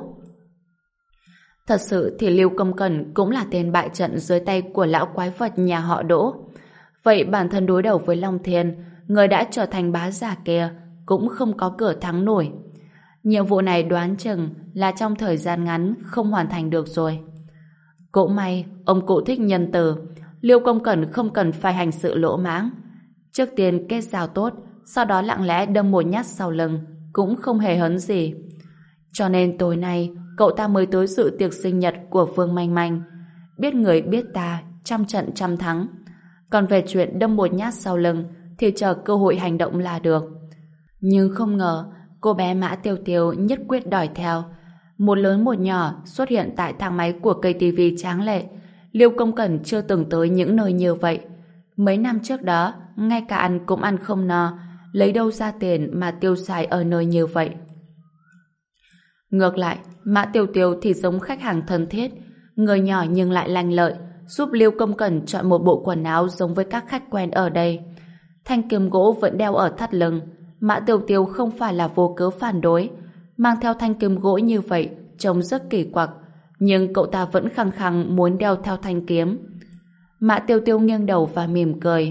S1: Thật sự thì Lưu Công Cẩn cũng là tên bại trận dưới tay của lão quái vật nhà họ Đỗ. Vậy bản thân đối đầu với Long Thiên, người đã trở thành bá giả kia, cũng không có cửa thắng nổi. Nhiệm vụ này đoán chừng là trong thời gian ngắn không hoàn thành được rồi. Cũng may, ông cụ Thích nhân từ, Lưu Công Cẩn không cần phải hành sự lỗ mãng. Trước tiên kết giao tốt, sau đó lặng lẽ đâm một nhát sau lưng, cũng không hề hấn gì. Cho nên tối nay, cậu ta mới tới dự tiệc sinh nhật của Vương Manh Manh. Biết người biết ta, trăm trận trăm thắng. Còn về chuyện đâm một nhát sau lưng, thì chờ cơ hội hành động là được. Nhưng không ngờ, cô bé Mã Tiêu Tiêu nhất quyết đòi theo. Một lớn một nhỏ xuất hiện tại thang máy của cây tivi tráng lệ. Lưu Công Cẩn chưa từng tới những nơi như vậy. Mấy năm trước đó, ngay cả ăn cũng ăn không no, lấy đâu ra tiền mà tiêu xài ở nơi như vậy. Ngược lại, Mã Tiêu Tiêu thì giống khách hàng thân thiết, người nhỏ nhưng lại lanh lợi, giúp Lưu Công Cẩn chọn một bộ quần áo giống với các khách quen ở đây. Thanh kiếm gỗ vẫn đeo ở thắt lưng. Mã Tiêu Tiêu không phải là vô cớ phản đối, mang theo thanh kiếm gỗ như vậy trông rất kỳ quặc, nhưng cậu ta vẫn khăng khăng muốn đeo theo thanh kiếm. Mã Tiêu Tiêu nghiêng đầu và mỉm cười.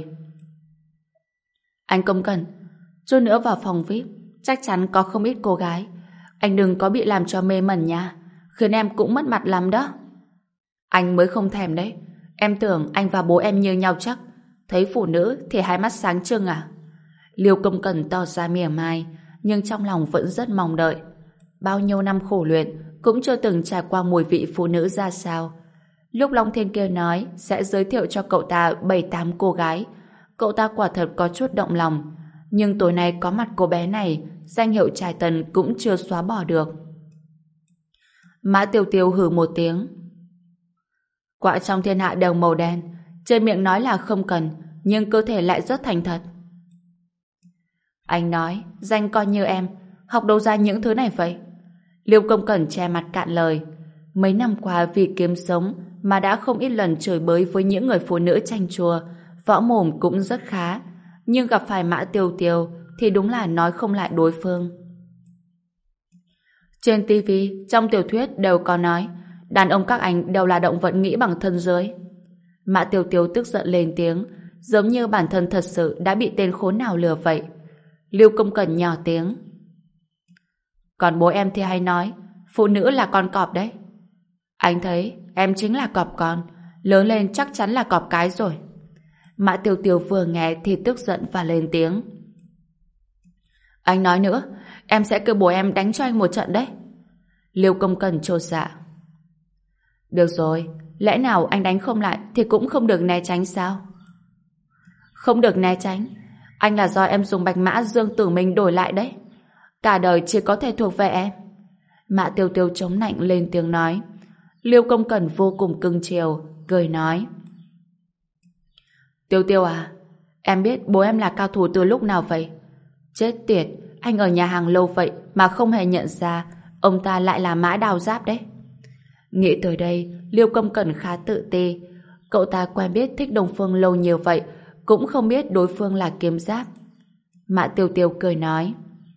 S1: Anh Công Cẩn, chút nữa vào phòng vi ai pi chắc chắn có không ít cô gái. Anh đừng có bị làm cho mê mẩn nha, khiến em cũng mất mặt lắm đó. Anh mới không thèm đấy. Em tưởng anh và bố em như nhau chắc. Thấy phụ nữ thì hai mắt sáng trưng à? Lưu Công Cẩn tỏ ra mỉa mai, nhưng trong lòng vẫn rất mong đợi. Bao nhiêu năm khổ luyện cũng chưa từng trải qua mùi vị phụ nữ ra sao. Lúc Long Thiên kia nói sẽ giới thiệu cho cậu ta bảy tám cô gái, cậu ta quả thật có chút động lòng. Nhưng tối nay có mặt cô bé này, danh hiệu trai tần cũng chưa xóa bỏ được. Mã Tiêu Tiêu hừ một tiếng. Quạ trong thiên hạ đều màu đen, trên miệng nói là không cần, nhưng cơ thể lại rất thành thật. Anh nói, danh coi như em, học đâu ra những thứ này vậy? Lưu Công Cẩn che mặt cạn lời. Mấy năm qua vì kiếm sống mà đã không ít lần chửi bới với những người phụ nữ chanh chua, võ mồm cũng rất khá, nhưng gặp phải Mã Tiêu Tiêu thì đúng là nói không lại đối phương. Trên tivi, trong tiểu thuyết đều có nói đàn ông các anh đều là động vật nghĩ bằng thân dưới. Mã Tiêu Tiêu tức giận lên tiếng, giống như bản thân thật sự đã bị tên khốn nào lừa vậy. Lưu Công Cẩn nhỏ tiếng. Còn bố em thì hay nói phụ nữ là con cọp đấy. Anh thấy em chính là cọp con, lớn lên chắc chắn là cọp cái rồi. Mã Tiêu Tiêu vừa nghe thì tức giận và lên tiếng. Anh nói nữa, em sẽ kêu bố em đánh cho anh một trận đấy. Liêu Công Cần chột dạ. Được rồi, lẽ nào anh đánh không lại thì cũng không được né tránh sao? Không được né tránh, anh là do em dùng bạch mã Dương Tử Minh đổi lại đấy. Cả đời chỉ có thể thuộc về em. Mã Tiêu Tiêu chống nạnh lên tiếng nói. Liêu Công Cần vô cùng cưng chiều, cười nói. Tiêu Tiêu à, em biết bố em là cao thủ từ lúc nào vậy? Chết tiệt, anh ở nhà hàng lâu vậy mà không hề nhận ra ông ta lại là Mã Đao Giáp đấy. Nghĩ tới đây, Liêu Công Cần khá tự ti. Cậu ta quen biết Thích Đông Phương lâu nhiều vậy, cũng không biết đối phương là Kiếm Giáp. Mã Tiêu Tiêu cười nói.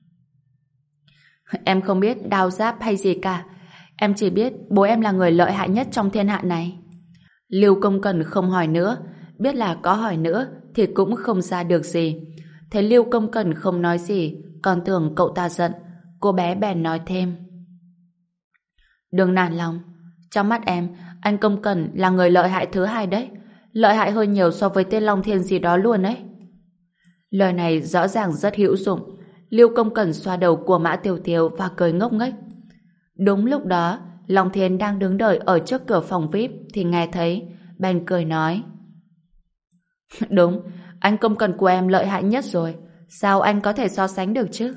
S1: Em không biết Đao Giáp hay gì cả. Em chỉ biết bố em là người lợi hại nhất trong thiên hạ này. Liêu Công Cần không hỏi nữa, biết là có hỏi nữa thì cũng không ra được gì. Thấy Liêu Công Cần không nói gì, còn tưởng cậu ta giận, cô bé bèn nói thêm. Đừng nản lòng, trong mắt em, anh Công Cần là người lợi hại thứ hai đấy, lợi hại hơn nhiều so với tên Long Thiên gì đó luôn đấy. Lời này rõ ràng rất hữu dụng. Liêu Công Cần xoa đầu của Mã Tiêu Tiêu và cười ngốc nghếch. Đúng lúc đó, Long Thiên đang đứng đợi ở trước cửa phòng vi ai pi thì nghe thấy, bèn cười nói. Đúng, anh Công Cần của em lợi hại nhất rồi, sao anh có thể so sánh được chứ?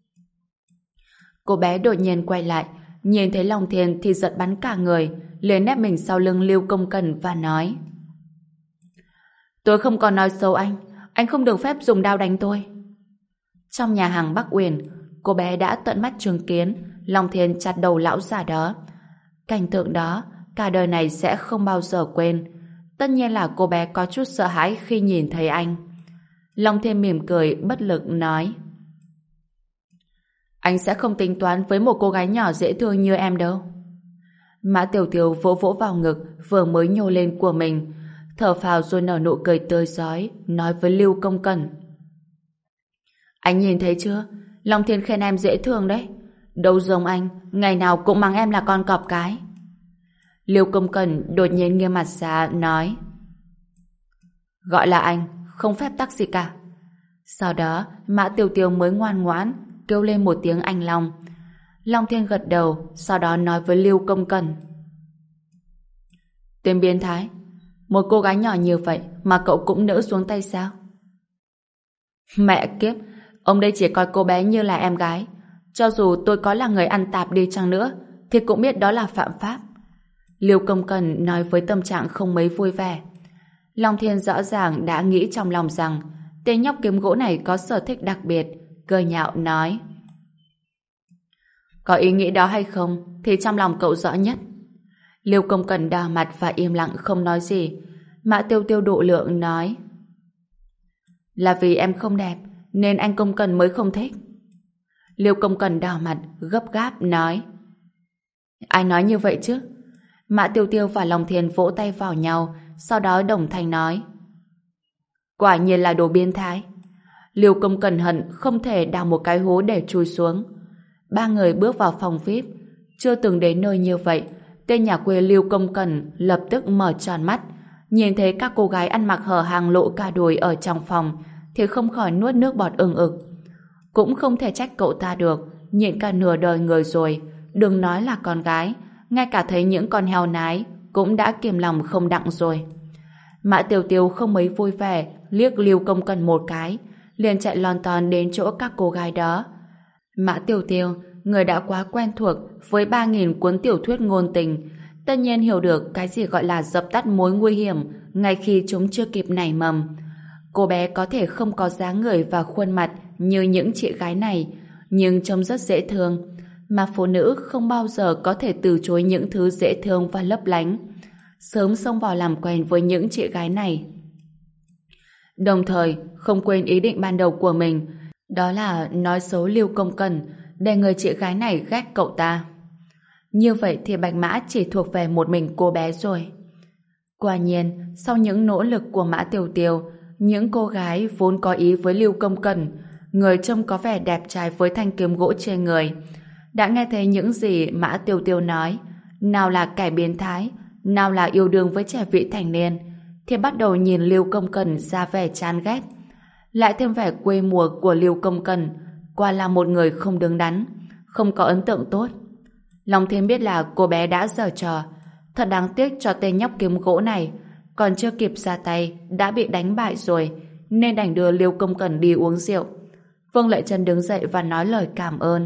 S1: Cô bé đột nhiên quay lại, nhìn thấy Long Thiên thì giật bắn cả người, liền nép mình sau lưng Liêu Công Cần và nói. Tôi không còn nói xấu anh, anh không được phép dùng đao đánh tôi. Trong nhà hàng Bắc Uyển, cô bé đã tận mắt chứng kiến Long Thiên chặt đầu lão già đó. Cảnh tượng đó, cả đời này sẽ không bao giờ quên. Tất nhiên là cô bé có chút sợ hãi khi nhìn thấy anh. Long Thiên mỉm cười, bất lực nói. Anh sẽ không tính toán với một cô gái nhỏ dễ thương như em đâu. Mã Tiểu Tiểu vỗ vỗ vào ngực vừa mới nhô lên của mình, thở phào rồi nở nụ cười tươi rói, nói với Lưu Công Cần. Anh nhìn thấy chưa? Long Thiên khen em dễ thương đấy. Đâu giống anh, ngày nào cũng mắng em là con cọp cái. Liêu Công Cần đột nhiên nghiêm mặt ra nói. Gọi là anh, không phép tắc gì cả. Sau đó, Mã Tiêu Tiêu mới ngoan ngoãn kêu lên một tiếng anh Long. Long Thiên gật đầu, sau đó nói với Liêu Công Cần. Tên biến thái, một cô gái nhỏ như vậy mà cậu cũng nỡ xuống tay sao? Mẹ kiếp, ông đây chỉ coi cô bé như là em gái. Cho dù tôi có là người ăn tạp đi chăng nữa thì cũng biết đó là phạm pháp. Liêu Công Cần nói với tâm trạng không mấy vui vẻ. Long Thiên rõ ràng đã nghĩ trong lòng rằng tên nhóc kiếm gỗ này có sở thích đặc biệt, cười nhạo nói. Có ý nghĩ đó hay không thì trong lòng cậu rõ nhất. Liêu Công Cần đỏ mặt và im lặng không nói gì. Mã Tiêu Tiêu độ lượng nói. Là vì em không đẹp nên anh Công Cần mới không thích. Liêu Công Cần đỏ mặt gấp gáp nói. Ai nói như vậy chứ? Mã Tiêu Tiêu và Long Thiên vỗ tay vào nhau, sau đó đồng thanh nói. Quả nhiên là đồ biến thái. Liêu Công Cần hận không thể đào một cái hố để chui xuống. Ba người bước vào phòng vi ai pi, chưa từng đến nơi như vậy. Tên nhà quê Liêu Công Cần lập tức mở tròn mắt, nhìn thấy các cô gái ăn mặc hở hang lộ cả đùi ở trong phòng thì không khỏi nuốt nước bọt ừng ực. Cũng không thể trách cậu ta được, nhịn cả nửa đời người rồi, đừng nói là con gái, ngay cả thấy những con heo nái cũng đã kiềm lòng không đặng rồi. Mã Tiểu Tiểu không mấy vui vẻ, liếc Liêu Công Cần một cái, liền chạy lon ton đến chỗ các cô gái đó. Mã Tiểu Tiểu, người đã quá quen thuộc với ba nghìn cuốn tiểu thuyết ngôn tình, tất nhiên hiểu được cái gì gọi là dập tắt mối nguy hiểm ngay khi chúng chưa kịp nảy mầm. Cô bé có thể không có dáng người và khuôn mặt như những chị gái này, nhưng trông rất dễ thương, mà phụ nữ không bao giờ có thể từ chối những thứ dễ thương và lấp lánh. Sớm xông vào làm quen với những chị gái này. Đồng thời, không quên ý định ban đầu của mình, đó là nói xấu Liêu Công Cần để người chị gái này ghét cậu ta. Như vậy thì Bạch Mã chỉ thuộc về một mình cô bé rồi. Quả nhiên, sau những nỗ lực của Mã Tiểu Tiểu, những cô gái vốn có ý với Liêu Công Cần, người trông có vẻ đẹp trai với thanh kiếm gỗ trên người, đã nghe thấy những gì Mã Tiểu Tiểu nói, nào là kẻ biến thái, nào là yêu đương với trẻ vị thành niên, thì bắt đầu nhìn Lưu Công Cần ra vẻ chán ghét. Lại thêm vẻ quê mùa của Lưu Công Cần, quả là một người không đứng đắn, không có ấn tượng tốt. Long Thiên biết là cô bé đã giở trò, thật đáng tiếc cho tên nhóc kiếm gỗ này, còn chưa kịp ra tay đã bị đánh bại rồi, nên đành đưa Lưu Công Cần đi uống rượu. Vương Lệ Trân đứng dậy và nói lời cảm ơn.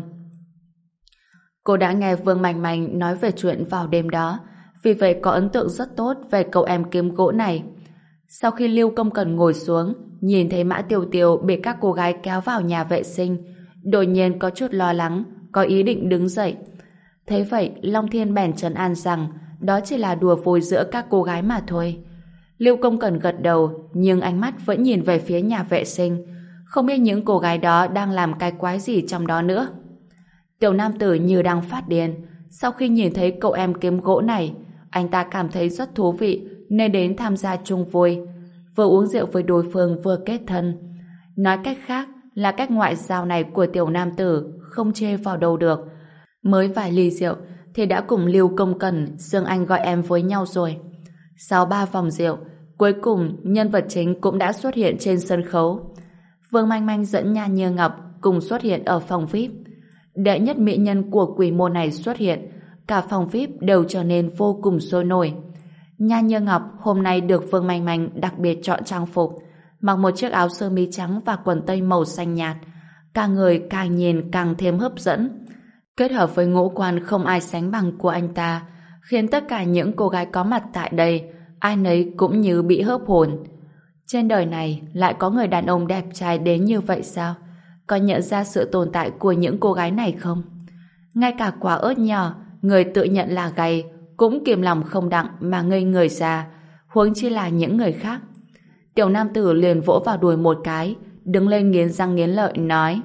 S1: Cô đã nghe Vương Manh Manh nói về chuyện vào đêm đó, vì vậy có ấn tượng rất tốt về cậu em kiếm gỗ này. Sau khi Lưu Công Cần ngồi xuống, nhìn thấy Mã Tiêu Tiêu bị các cô gái kéo vào nhà vệ sinh, đột nhiên có chút lo lắng, có ý định đứng dậy. Thế vậy, Long Thiên bèn trấn an rằng đó chỉ là đùa vui giữa các cô gái mà thôi. Lưu Công Cần gật đầu, nhưng ánh mắt vẫn nhìn về phía nhà vệ sinh, không biết những cô gái đó đang làm cái quái gì trong đó nữa. Tiểu nam tử như đang phát điên. Sau khi nhìn thấy cậu em kiếm gỗ này, anh ta cảm thấy rất thú vị nên đến tham gia chung vui, vừa uống rượu với đối phương vừa kết thân. Nói cách khác là cách ngoại giao này của tiểu nam tử không chê vào đâu được. Mới vài ly rượu thì đã cùng Lưu Công Cần xưng anh gọi em với nhau rồi. Sau ba vòng rượu, cuối cùng nhân vật chính cũng đã xuất hiện trên sân khấu. Vương Manh Manh dẫn Nha Như Ngọc cùng xuất hiện ở phòng vi ai pi. Đệ nhất mỹ nhân của quỷ môn này xuất hiện, cả phòng vi ai pi đều trở nên vô cùng sôi nổi. Nha Như Ngọc hôm nay được Vương Manh Manh đặc biệt chọn trang phục, mặc một chiếc áo sơ mi trắng và quần tây màu xanh nhạt, cả người càng nhìn càng thêm hấp dẫn. Kết hợp với ngũ quan không ai sánh bằng của anh ta, khiến tất cả những cô gái có mặt tại đây, ai nấy cũng như bị hớp hồn. Trên đời này lại có người đàn ông đẹp trai đến như vậy sao? Có nhận ra sự tồn tại của những cô gái này không? Ngay cả quả ớt nhỏ, người tự nhận là gay, cũng kìm lòng không đặng mà ngây người ra, huống chi là những người khác. Tiểu nam tử liền vỗ vào đùi một cái, đứng lên nghiến răng nghiến lợi nói: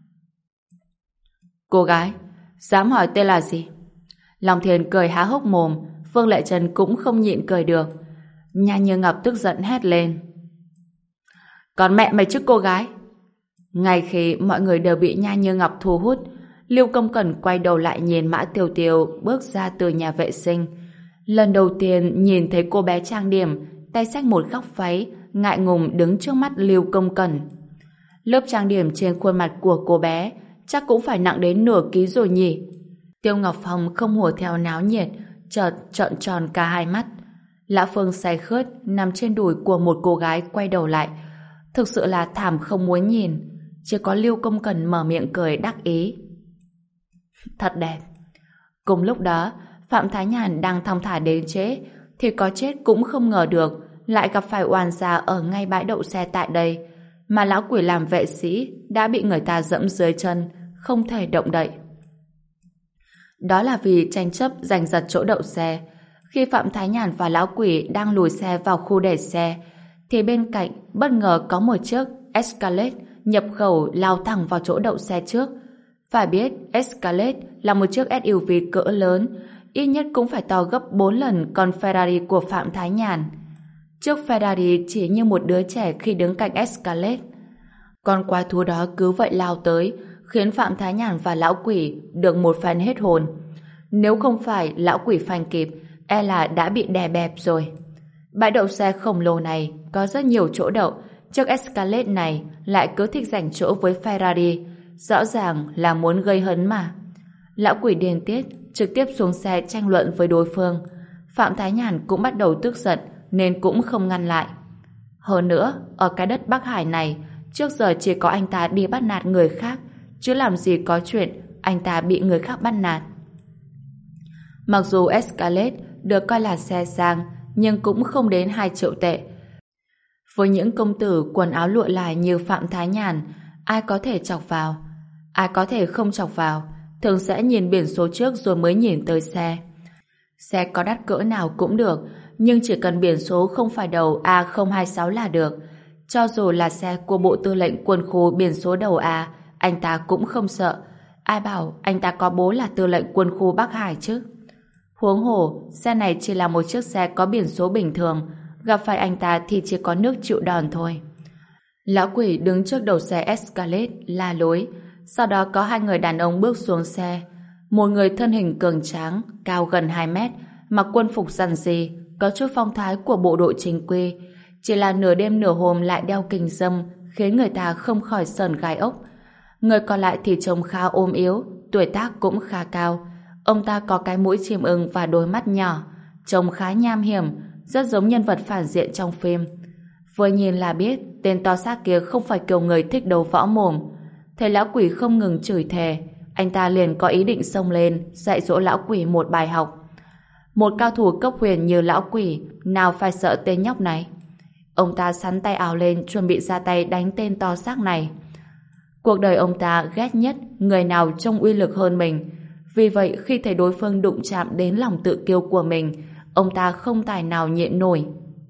S1: Cô gái, dám hỏi tên là gì? Long Thiên cười há hốc mồm, Vương Lệ Trân cũng không nhịn cười được. Nha Như Ngọc tức giận hét lên: Còn mẹ mày chứ cô gái! Ngay khi mọi người đều bị Nha Như Ngọc thu hút, Lưu Công Cần quay đầu lại nhìn Mã Tiêu Tiêu bước ra từ nhà vệ sinh. Lần đầu tiên nhìn thấy cô bé trang điểm, tay xách một góc váy, ngại ngùng đứng trước mắt Lưu Công Cần. Lớp trang điểm trên khuôn mặt của cô bé chắc cũng phải nặng đến nửa ký rồi nhỉ. Tiêu Ngọc Phong không hùa theo náo nhiệt, chợt trợn tròn cả hai mắt. Lã Phương say khướt nằm trên đùi của một cô gái quay đầu lại, thực sự là thảm không muốn nhìn. Chỉ có Lưu Công Cần mở miệng cười đắc ý: Thật đẹp. Cùng lúc đó, Phạm Thái Nhàn đang thong thả đến trễ, thì có chết cũng không ngờ được lại gặp phải oan gia ở ngay bãi đậu xe tại đây, mà lão quỷ làm vệ sĩ đã bị người ta dẫm dưới chân, không thể động đậy. Đó là vì tranh chấp giành giật chỗ đậu xe. Khi Phạm Thái Nhàn và lão quỷ đang lùi xe vào khu để xe, thì bên cạnh bất ngờ có một chiếc Escalade nhập khẩu lao thẳng vào chỗ đậu xe trước. Phải biết Escalade là một chiếc ét u vê cỡ lớn, ít nhất cũng phải to gấp bốn lần con Ferrari của Phạm Thái Nhàn. Chiếc Ferrari chỉ như một đứa trẻ khi đứng cạnh Escalade. Con quái thú đó cứ vậy lao tới, khiến Phạm Thái Nhàn và lão quỷ được một phen hết hồn. Nếu không phải lão quỷ phanh kịp, e là đã bị đè bẹp rồi. Bãi đậu xe khổng lồ này có rất nhiều chỗ đậu, chiếc Escalade này lại cứ thích giành chỗ với Ferrari, rõ ràng là muốn gây hấn mà. Lão quỷ điên tiết trực tiếp xuống xe tranh luận với đối phương. Phạm Thái Nhàn cũng bắt đầu tức giận nên cũng không ngăn lại. Hơn nữa, ở cái đất Bắc Hải này, trước giờ chỉ có anh ta đi bắt nạt người khác, chứ làm gì có chuyện anh ta bị người khác bắt nạt. Mặc dù Escalade được coi là xe sang, nhưng cũng không đến hai triệu tệ. Với những công tử quần áo lụa lài như Phạm Thái Nhàn, ai có thể chọc vào? Ai có thể không chọc vào? Thường sẽ nhìn biển số trước rồi mới nhìn tới xe. Xe có đắt cỡ nào cũng được, nhưng chỉ cần biển số không phải đầu A không hai sáu là được. Cho dù là xe của Bộ Tư lệnh Quân khu biển số đầu A, anh ta cũng không sợ. Ai bảo anh ta có bố là Tư lệnh Quân khu Bắc Hải chứ? Huống hồ, xe này chỉ là một chiếc xe có biển số bình thường, gặp phải anh ta thì chỉ có nước chịu đòn thôi. Lão quỷ đứng trước đầu xe Escalade la lối, sau đó có hai người đàn ông bước xuống xe. Một người thân hình cường tráng, cao gần hai mét, mặc quân phục rằn rì, có chút phong thái của bộ đội chính quy, chỉ là nửa đêm nửa hôm lại đeo kính râm, khiến người ta không khỏi sờn gai ốc. Người còn lại thì trông khá ốm yếu, tuổi tác cũng khá cao. Ông ta có cái mũi chim ưng và đôi mắt nhỏ, trông khá nham hiểm, rất giống nhân vật phản diện trong phim. Vừa nhìn là biết tên to xác kia không phải kiểu người thích đấu võ mồm. Thấy lão quỷ không ngừng chửi thề, anh ta liền có ý định xông lên dạy dỗ lão quỷ một bài học. Một cao thủ cấp huyền như lão quỷ nào phải sợ tên nhóc này. Ông ta sắn tay áo lên chuẩn bị ra tay đánh tên to xác này. Cuộc đời ông ta ghét nhất người nào trông uy lực hơn mình. Vì vậy khi thấy đối phương đụng chạm đến lòng tự kiêu của mình, ông ta không tài nào nhịn nổi.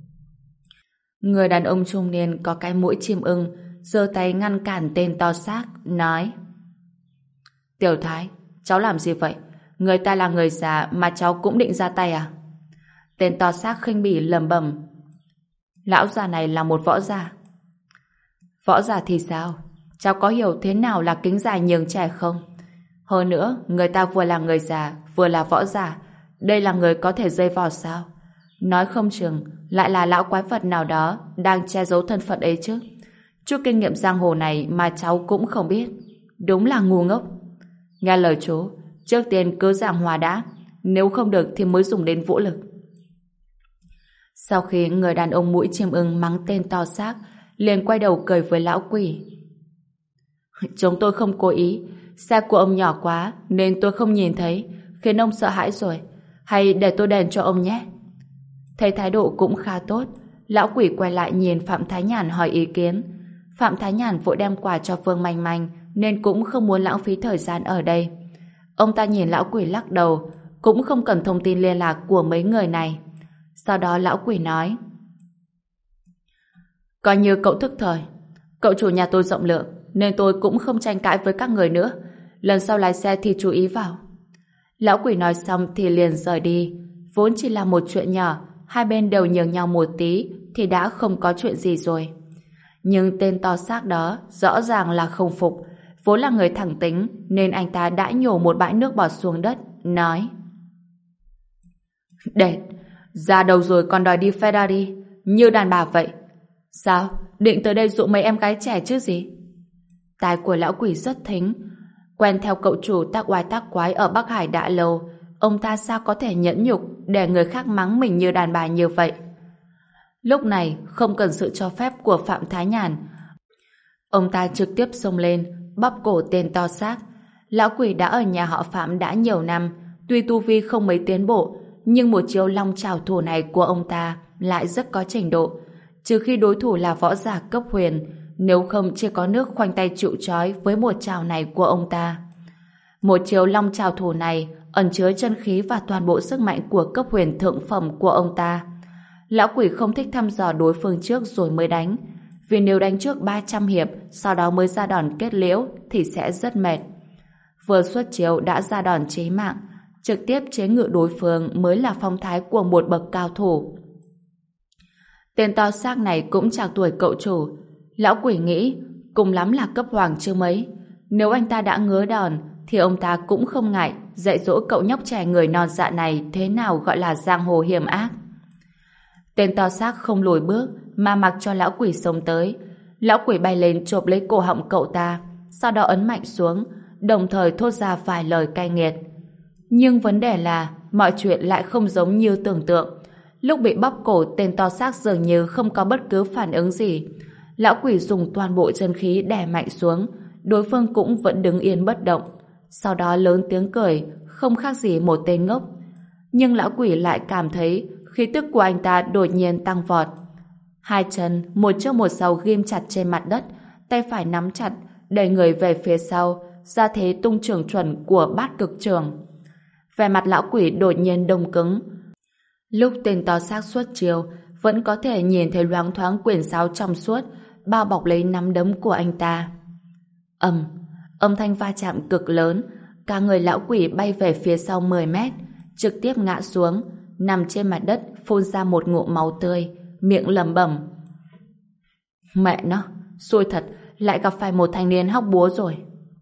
S1: Người đàn ông trung niên có cái mũi chim ưng giơ tay ngăn cản tên to xác, nói: Tiểu Thái, cháu làm gì vậy? Người ta là người già mà cháu cũng định ra tay à? Tên to xác khinh bỉ lẩm bẩm: Lão già này là một võ giả. Võ giả thì sao? Cháu có hiểu thế nào là kính già nhường trẻ không? Hơn nữa, người ta vừa là người già, vừa là võ giả. Đây là người có thể dây vò sao? Nói không chừng lại là lão quái vật nào đó đang che giấu thân phận ấy chứ. Chút kinh nghiệm giang hồ này mà cháu cũng không biết. Đúng là ngu ngốc. Nghe lời chú, trước tiên cứ giảng hòa đã, nếu không được thì mới dùng đến vũ lực. Sau khi người đàn ông mũi chim ưng mắng tên to xác, liền quay đầu cười với lão quỷ. Chúng tôi không cố ý, xe của ông nhỏ quá nên tôi không nhìn thấy, khiến ông sợ hãi rồi. Hay để tôi đền cho ông nhé. Thấy thái độ cũng khá tốt, lão quỷ quay lại nhìn Phạm Thái Nhàn hỏi ý kiến. Phạm Thái Nhàn vội đem quà cho Phương Manh Manh nên cũng không muốn lãng phí thời gian ở đây. Ông ta nhìn lão quỷ lắc đầu, cũng không cần thông tin liên lạc của mấy người này. Sau đó lão quỷ nói: Coi như cậu thức thời. Cậu chủ nhà tôi rộng lượng nên tôi cũng không tranh cãi với các người nữa. Lần sau lái xe thì chú ý vào. Lão quỷ nói xong thì liền rời đi. Vốn chỉ là một chuyện nhỏ, hai bên đều nhường nhau một tí thì đã không có chuyện gì rồi. Nhưng tên to xác đó rõ ràng là không phục. Vốn là người thẳng tính nên anh ta đã nhổ một bãi nước bọt xuống đất, nói: Đệt, già đầu rồi còn đòi đi Ferrari như đàn bà vậy. Sao? Định tới đây dụ mấy em gái trẻ chứ gì? Tai của lão quỷ rất thính. Quen theo cậu chủ tác oai tác quái ở Bắc Hải đã lâu, ông ta sao có thể nhẫn nhục để người khác mắng mình như đàn bà như vậy? Lúc này không cần sự cho phép của Phạm Thái Nhàn, ông ta trực tiếp xông lên bóp cổ tên to xác. Lão quỷ đã ở nhà họ Phạm đã nhiều năm, tuy tu vi không mấy tiến bộ, nhưng một chiêu long trảo thủ này của ông ta lại rất có trình độ. Trừ khi đối thủ là võ giả cấp huyền, nếu không chỉ có nước khoanh tay chịu trói với một trảo này của ông ta. Một chiêu long trảo thủ này ẩn chứa chân khí và toàn bộ sức mạnh của cấp huyền thượng phẩm của ông ta. Lão quỷ không thích thăm dò đối phương trước rồi mới đánh, vì nếu đánh trước ba trăm hiệp sau đó mới ra đòn kết liễu thì sẽ rất mệt. Vừa xuất chiêu đã ra đòn chí mạng, trực tiếp chế ngự đối phương mới là phong thái của một bậc cao thủ. Tên to xác này cũng chạc tuổi cậu chủ. Lão quỷ nghĩ cùng lắm là cấp hoàng chứ mấy. Nếu anh ta đã ngứa đòn thì ông ta cũng không ngại dạy dỗ cậu nhóc trẻ người non dạ này thế nào gọi là giang hồ hiểm ác. Tên to xác không lùi bước mà mặc cho lão quỷ xông tới. Lão quỷ bay lên chộp lấy cổ họng cậu ta, sau đó ấn mạnh xuống, đồng thời thốt ra vài lời cay nghiệt. Nhưng vấn đề là mọi chuyện lại không giống như tưởng tượng. Lúc bị bóp cổ, tên to xác dường như không có bất cứ phản ứng gì. Lão quỷ dùng toàn bộ chân khí đè mạnh xuống, đối phương cũng vẫn đứng yên bất động. Sau đó lớn tiếng cười, không khác gì một tên ngốc. Nhưng lão quỷ lại cảm thấy khí tức của anh ta đột nhiên tăng vọt. Hai chân một trước một sau ghim chặt trên mặt đất, tay phải nắm chặt, đẩy người về phía sau, ra thế tung trường chuẩn của bát cực trường. Vẻ mặt lão quỷ đột nhiên đông cứng. Lúc tên to xác xuất chiêu, vẫn có thể nhìn thấy loáng thoáng quyển sáo trong suốt bao bọc lấy nắm đấm của anh ta. Ầm, âm thanh va chạm cực lớn, cả người lão quỷ bay về phía sau mười mét, trực tiếp ngã xuống, nằm trên mặt đất phun ra một ngụm máu tươi, miệng lẩm bẩm: Mẹ nó, xui thật, lại gặp phải một thanh niên hóc búa rồi.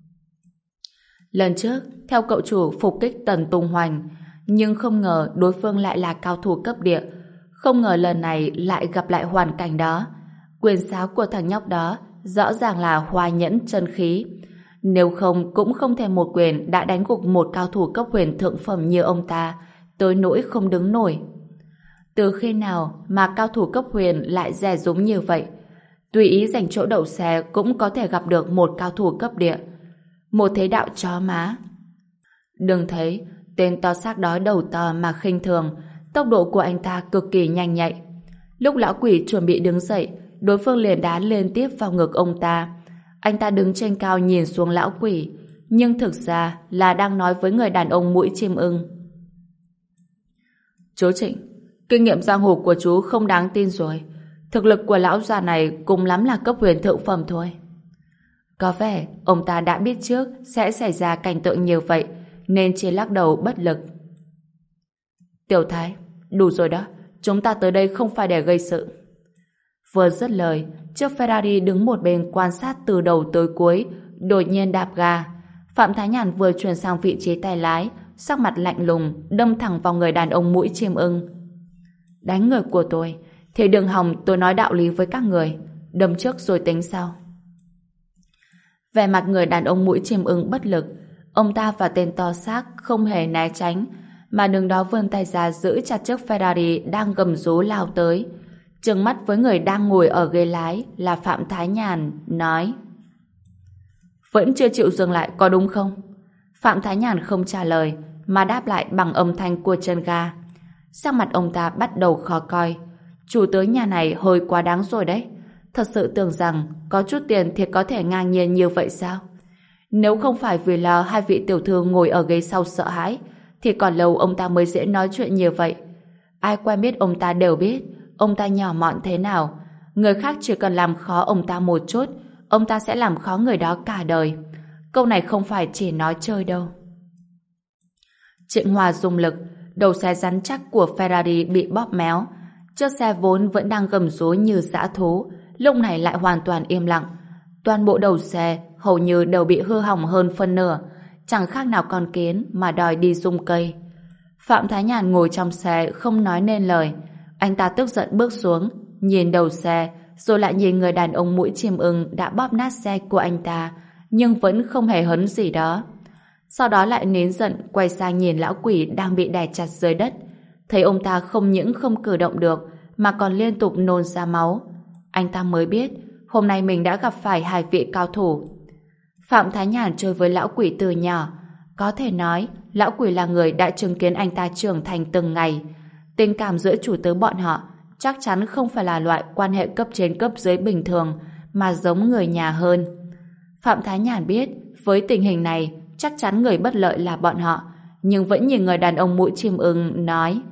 S1: Lần trước, theo cậu chủ phục kích Tần Tùng Hoành, nhưng không ngờ đối phương lại là cao thủ cấp địa. Không ngờ lần này lại gặp lại hoàn cảnh đó. Quyền sáo của thằng nhóc đó rõ ràng là hoa nhẫn chân khí. Nếu không cũng không thể một quyền đã đánh gục một cao thủ cấp huyền thượng phẩm như ông ta, tới nỗi không đứng nổi. Từ khi nào mà cao thủ cấp huyền lại dè dúng như vậy? Tùy ý giành chỗ đậu xe cũng có thể gặp được một cao thủ cấp địa. Một thế đạo chó má. Đừng thấy tên to xác đó đầu to mà khinh thường, tốc độ của anh ta cực kỳ nhanh nhạy. Lúc lão quỷ chuẩn bị đứng dậy, đối phương liền đá liên tiếp vào ngực ông ta. Anh ta đứng trên cao nhìn xuống lão quỷ, nhưng thực ra là đang nói với người đàn ông mũi chim ưng. Chú Trịnh, kinh nghiệm giang hồ của chú không đáng tin rồi. Thực lực của lão già này cùng lắm là cấp huyền thượng phẩm thôi. Có vẻ ông ta đã biết trước sẽ xảy ra cảnh tượng như vậy, nên chỉ lắc đầu bất lực. Tiểu Thái, đủ rồi đó, chúng ta tới đây không phải để gây sự. Vừa dứt lời, chiếc Ferrari đứng một bên quan sát từ đầu tới cuối, đột nhiên đạp ga. Phạm Thái Nhàn vừa chuyển sang vị trí tay lái, sắc mặt lạnh lùng, đâm thẳng vào người đàn ông mũi chim ưng. Đánh người của tôi, thì đừng hòng tôi nói đạo lý với các người, đâm trước rồi tính sau. Vẻ mặt người đàn ông mũi chim ưng bất lực, ông ta và tên to xác không hề né tránh, mà đứng đó vươn tay ra giữ chặt chiếc Ferrari đang gầm rú lao tới. Trừng mắt với người đang ngồi ở ghế lái là Phạm Thái Nhàn, nói: Vẫn chưa chịu dừng lại có đúng không? Phạm Thái Nhàn không trả lời, mà đáp lại bằng âm thanh của chân ga. Sắc mặt ông ta bắt đầu khó coi. Chủ tới nhà này hơi quá đáng rồi đấy. Thật sự tưởng rằng có chút tiền thì có thể ngang nhiên như vậy sao? Nếu không phải vì là hai vị tiểu thư ngồi ở ghế sau sợ hãi, thì còn lâu ông ta mới dễ nói chuyện như vậy. Ai quen biết ông ta đều biết ông ta nhỏ mọn thế nào. Người khác chỉ cần làm khó ông ta một chút, ông ta sẽ làm khó người đó cả đời. Câu này không phải chỉ nói chơi đâu. Trịnh Hòa dùng lực, đầu xe rắn chắc của Ferrari bị bóp méo. Chiếc xe vốn vẫn đang gầm rú như dã thú, lúc này lại hoàn toàn im lặng. Toàn bộ đầu xe hầu như đều bị hư hỏng hơn phân nửa, chẳng khác nào con kiến mà đòi đi rung cây. Phạm Thái Nhàn ngồi trong xe không nói nên lời. Anh ta tức giận bước xuống, nhìn đầu xe, rồi lại nhìn người đàn ông mũi chim ưng đã bóp nát xe của anh ta, nhưng vẫn không hề hấn gì đó. Sau đó lại nén giận quay sang nhìn lão quỷ đang bị đè chặt dưới đất. Thấy ông ta không những không cử động được, mà còn liên tục nôn ra máu. Anh ta mới biết hôm nay mình đã gặp phải hai vị cao thủ. Phạm Thái Nhàn chơi với lão quỷ từ nhỏ. Có thể nói, lão quỷ là người đã chứng kiến anh ta trưởng thành từng ngày. Tình cảm giữa chủ tớ bọn họ chắc chắn không phải là loại quan hệ cấp trên cấp dưới bình thường, mà giống người nhà hơn. Phạm Thái Nhàn biết, với tình hình này, chắc chắn người bất lợi là bọn họ, nhưng vẫn nhìn người đàn ông mũi chim ưng nói: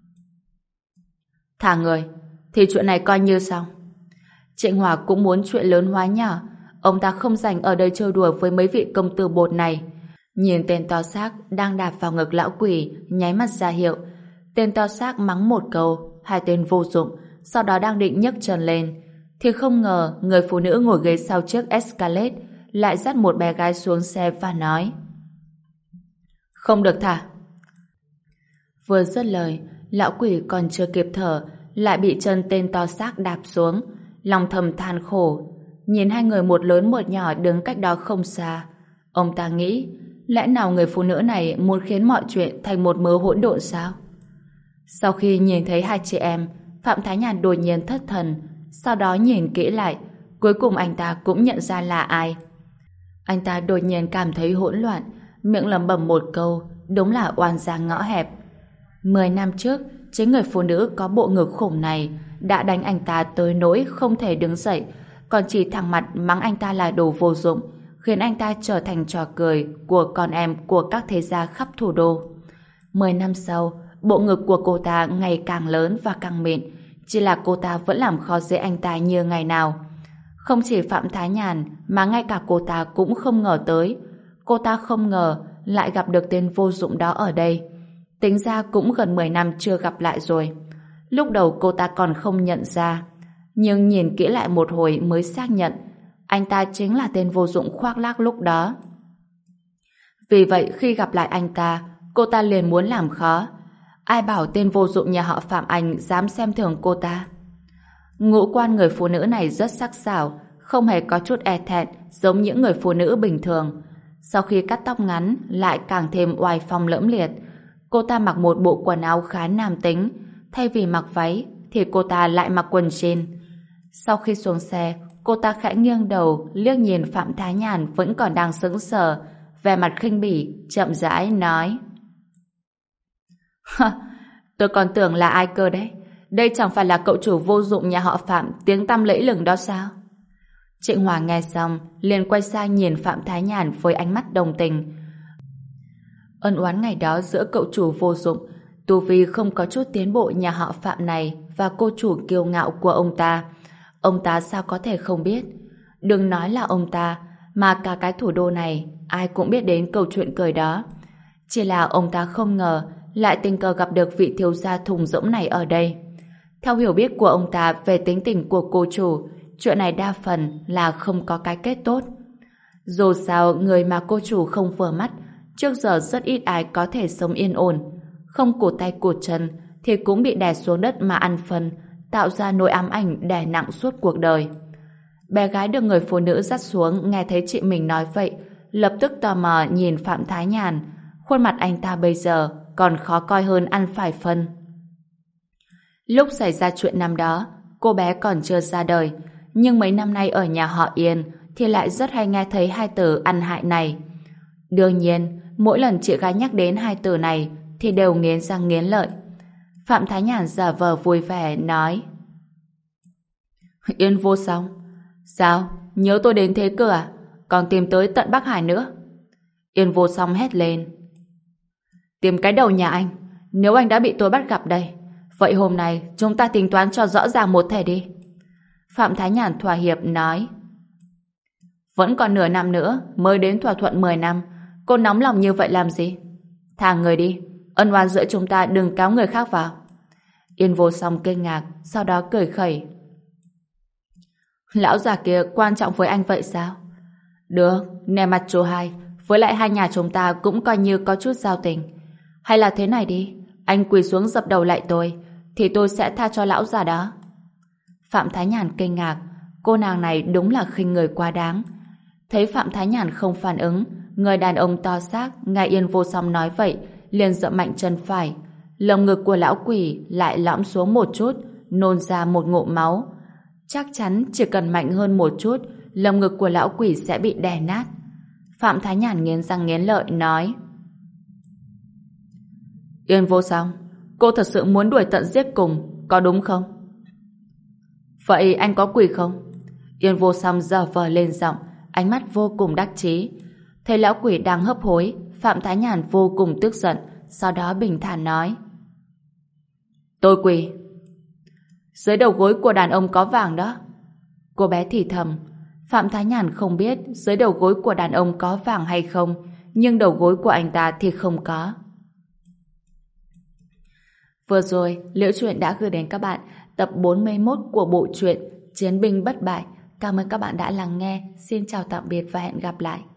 S1: Thả người, thì chuyện này coi như xong. Trịnh Hòa cũng muốn chuyện lớn hóa nhỏ. Ông ta không rảnh ở đây chơi đùa với mấy vị công tử bột này. Nhìn tên to xác đang đạp vào ngực lão quỷ, nháy mắt ra hiệu. Tên to xác mắng một câu, hai tên vô dụng, sau đó đang định nhấc chân lên, thì không ngờ người phụ nữ ngồi ghế sau chiếc Escalade lại dắt một bé gái xuống xe và nói: Không được thả. Vừa dứt lời, lão quỷ còn chưa kịp thở, lại bị chân tên to xác đạp xuống. Lòng thầm than khổ, nhìn hai người một lớn một nhỏ đứng cách đó không xa. Ông ta nghĩ, lẽ nào người phụ nữ này muốn khiến mọi chuyện thành một mớ hỗn độn sao? Sau khi nhìn thấy hai chị em, Phạm Thái Nhàn đột nhiên thất thần, sau đó nhìn kỹ lại, cuối cùng anh ta cũng nhận ra là ai. Anh ta đột nhiên cảm thấy hỗn loạn, miệng lẩm bẩm một câu, đúng là oan gia ngõ hẹp. Mười năm trước, chính người phụ nữ có bộ ngực khủng này đã đánh anh ta tới nỗi không thể đứng dậy, còn chỉ thẳng mặt mắng anh ta là đồ vô dụng, khiến anh ta trở thành trò cười của con em của các thế gia khắp thủ đô. Mười năm sau, bộ ngực của cô ta ngày càng lớn và càng mịn, chỉ là cô ta vẫn làm khó dễ anh ta như ngày nào. Không chỉ Phạm Thái Nhàn, mà ngay cả cô ta cũng không ngờ tới. Cô ta không ngờ lại gặp được tên vô dụng đó ở đây. Tính ra cũng gần mười năm chưa gặp lại rồi. Lúc đầu cô ta còn không nhận ra, nhưng nhìn kỹ lại một hồi mới xác nhận anh ta chính là tên vô dụng khoác lác lúc đó. Vì vậy khi gặp lại anh ta, cô ta liền muốn làm khó. Ai bảo tên vô dụng nhà họ Phạm Anh dám xem thường cô ta? Ngũ quan người phụ nữ này rất sắc sảo, không hề có chút e thẹn giống những người phụ nữ bình thường. Sau khi cắt tóc ngắn lại càng thêm oai phong lẫm liệt. Cô ta mặc một bộ quần áo khá nam tính, thay vì mặc váy thì cô ta lại mặc quần jean. Sau khi xuống xe, cô ta khẽ nghiêng đầu liếc nhìn Phạm Thái Nhàn vẫn còn đang sững sờ, vẻ mặt khinh bỉ, chậm rãi nói: tôi còn tưởng là ai cơ đấy. Đây chẳng phải là cậu chủ vô dụng nhà họ Phạm tiếng tăm lẫy lừng đó sao? Trịnh Hòa nghe xong liền quay sang nhìn Phạm Thái Nhàn với ánh mắt đồng tình. Ân oán ngày đó giữa cậu chủ vô dụng, tu vi không có chút tiến bộ nhà họ Phạm này và cô chủ kiêu ngạo của ông ta, ông ta sao có thể không biết? Đừng nói là ông ta, mà cả cái thủ đô này ai cũng biết đến câu chuyện cười đó. Chỉ là ông ta không ngờ lại tình cờ gặp được vị thiếu gia thùng rỗng này ở đây. Theo hiểu biết của ông ta về tính tình của cô chủ, chuyện này đa phần là không có cái kết tốt. Dù sao, người mà cô chủ không vừa mắt, trước giờ rất ít ai có thể sống yên ổn. Không cụt tay cụt chân thì cũng bị đè xuống đất mà ăn phân, tạo ra nỗi ám ảnh đè nặng suốt cuộc đời. Bé gái được người phụ nữ dắt xuống nghe thấy chị mình nói vậy, lập tức tò mò nhìn Phạm Thái Nhàn. Khuôn mặt anh ta bây giờ còn khó coi hơn ăn phải phân. Lúc xảy ra chuyện năm đó, cô bé còn chưa ra đời, nhưng mấy năm nay ở nhà họ Yên thì lại rất hay nghe thấy hai từ ăn hại này. Đương nhiên, mỗi lần chị gái nhắc đến hai từ này thì đều nghiến răng nghiến lợi. Phạm Thái Nhàn giả vờ vui vẻ nói: Yên vô song, sao? Nhớ tôi đến thế cơ à? Còn tìm tới tận Bắc Hải nữa? Yên vô song hét lên: Tìm cái đầu nhà anh. Nếu anh đã bị tôi bắt gặp đây, vậy hôm nay chúng ta tính toán cho rõ ràng một thể đi. Phạm Thái Nhàn thỏa hiệp nói: Vẫn còn nửa năm nữa mới đến thỏa thuận mười năm, cô nóng lòng như vậy làm gì? Thả người đi, ân oán giữa chúng ta đừng kéo người khác vào. Yên vô song kinh ngạc, sau đó cười khẩy: Lão già kia quan trọng với anh vậy sao? Được, nề mặt chú hai, với lại hai nhà chúng ta cũng coi như có chút giao tình. Hay là thế này đi, anh quỳ xuống dập đầu lại tôi, thì tôi sẽ tha cho lão già đó. Phạm Thái Nhàn kinh ngạc, cô nàng này đúng là khinh người quá đáng. Thấy Phạm Thái Nhàn không phản ứng, người đàn ông to xác nghe Yên vô song nói vậy, liền dậm mạnh chân phải. Lồng ngực của lão quỷ lại lõm xuống một chút, nôn ra một ngụm máu. Chắc chắn chỉ cần mạnh hơn một chút, lồng ngực của lão quỷ sẽ bị đè nát. Phạm Thái Nhàn nghiến răng nghiến lợi nói: Yên vô song, cô thật sự muốn đuổi tận giết cùng, có đúng không? Vậy anh có quỳ không? Yên vô song giở vờ lên giọng, ánh mắt vô cùng đắc chí. Thấy lão quỷ đang hấp hối, Phạm Thái Nhàn vô cùng tức giận, sau đó bình thản nói: Tôi quỳ. Dưới đầu gối của đàn ông có vàng đó. Cô bé thì thầm. Phạm Thái Nhàn không biết dưới đầu gối của đàn ông có vàng hay không, nhưng đầu gối của anh ta thì không có. Vừa rồi, Liễu Chuyện đã gửi đến các bạn tập bốn mươi mốt của bộ truyện Chiến binh bất bại. Cảm ơn các bạn đã lắng nghe. Xin chào tạm biệt và hẹn gặp lại.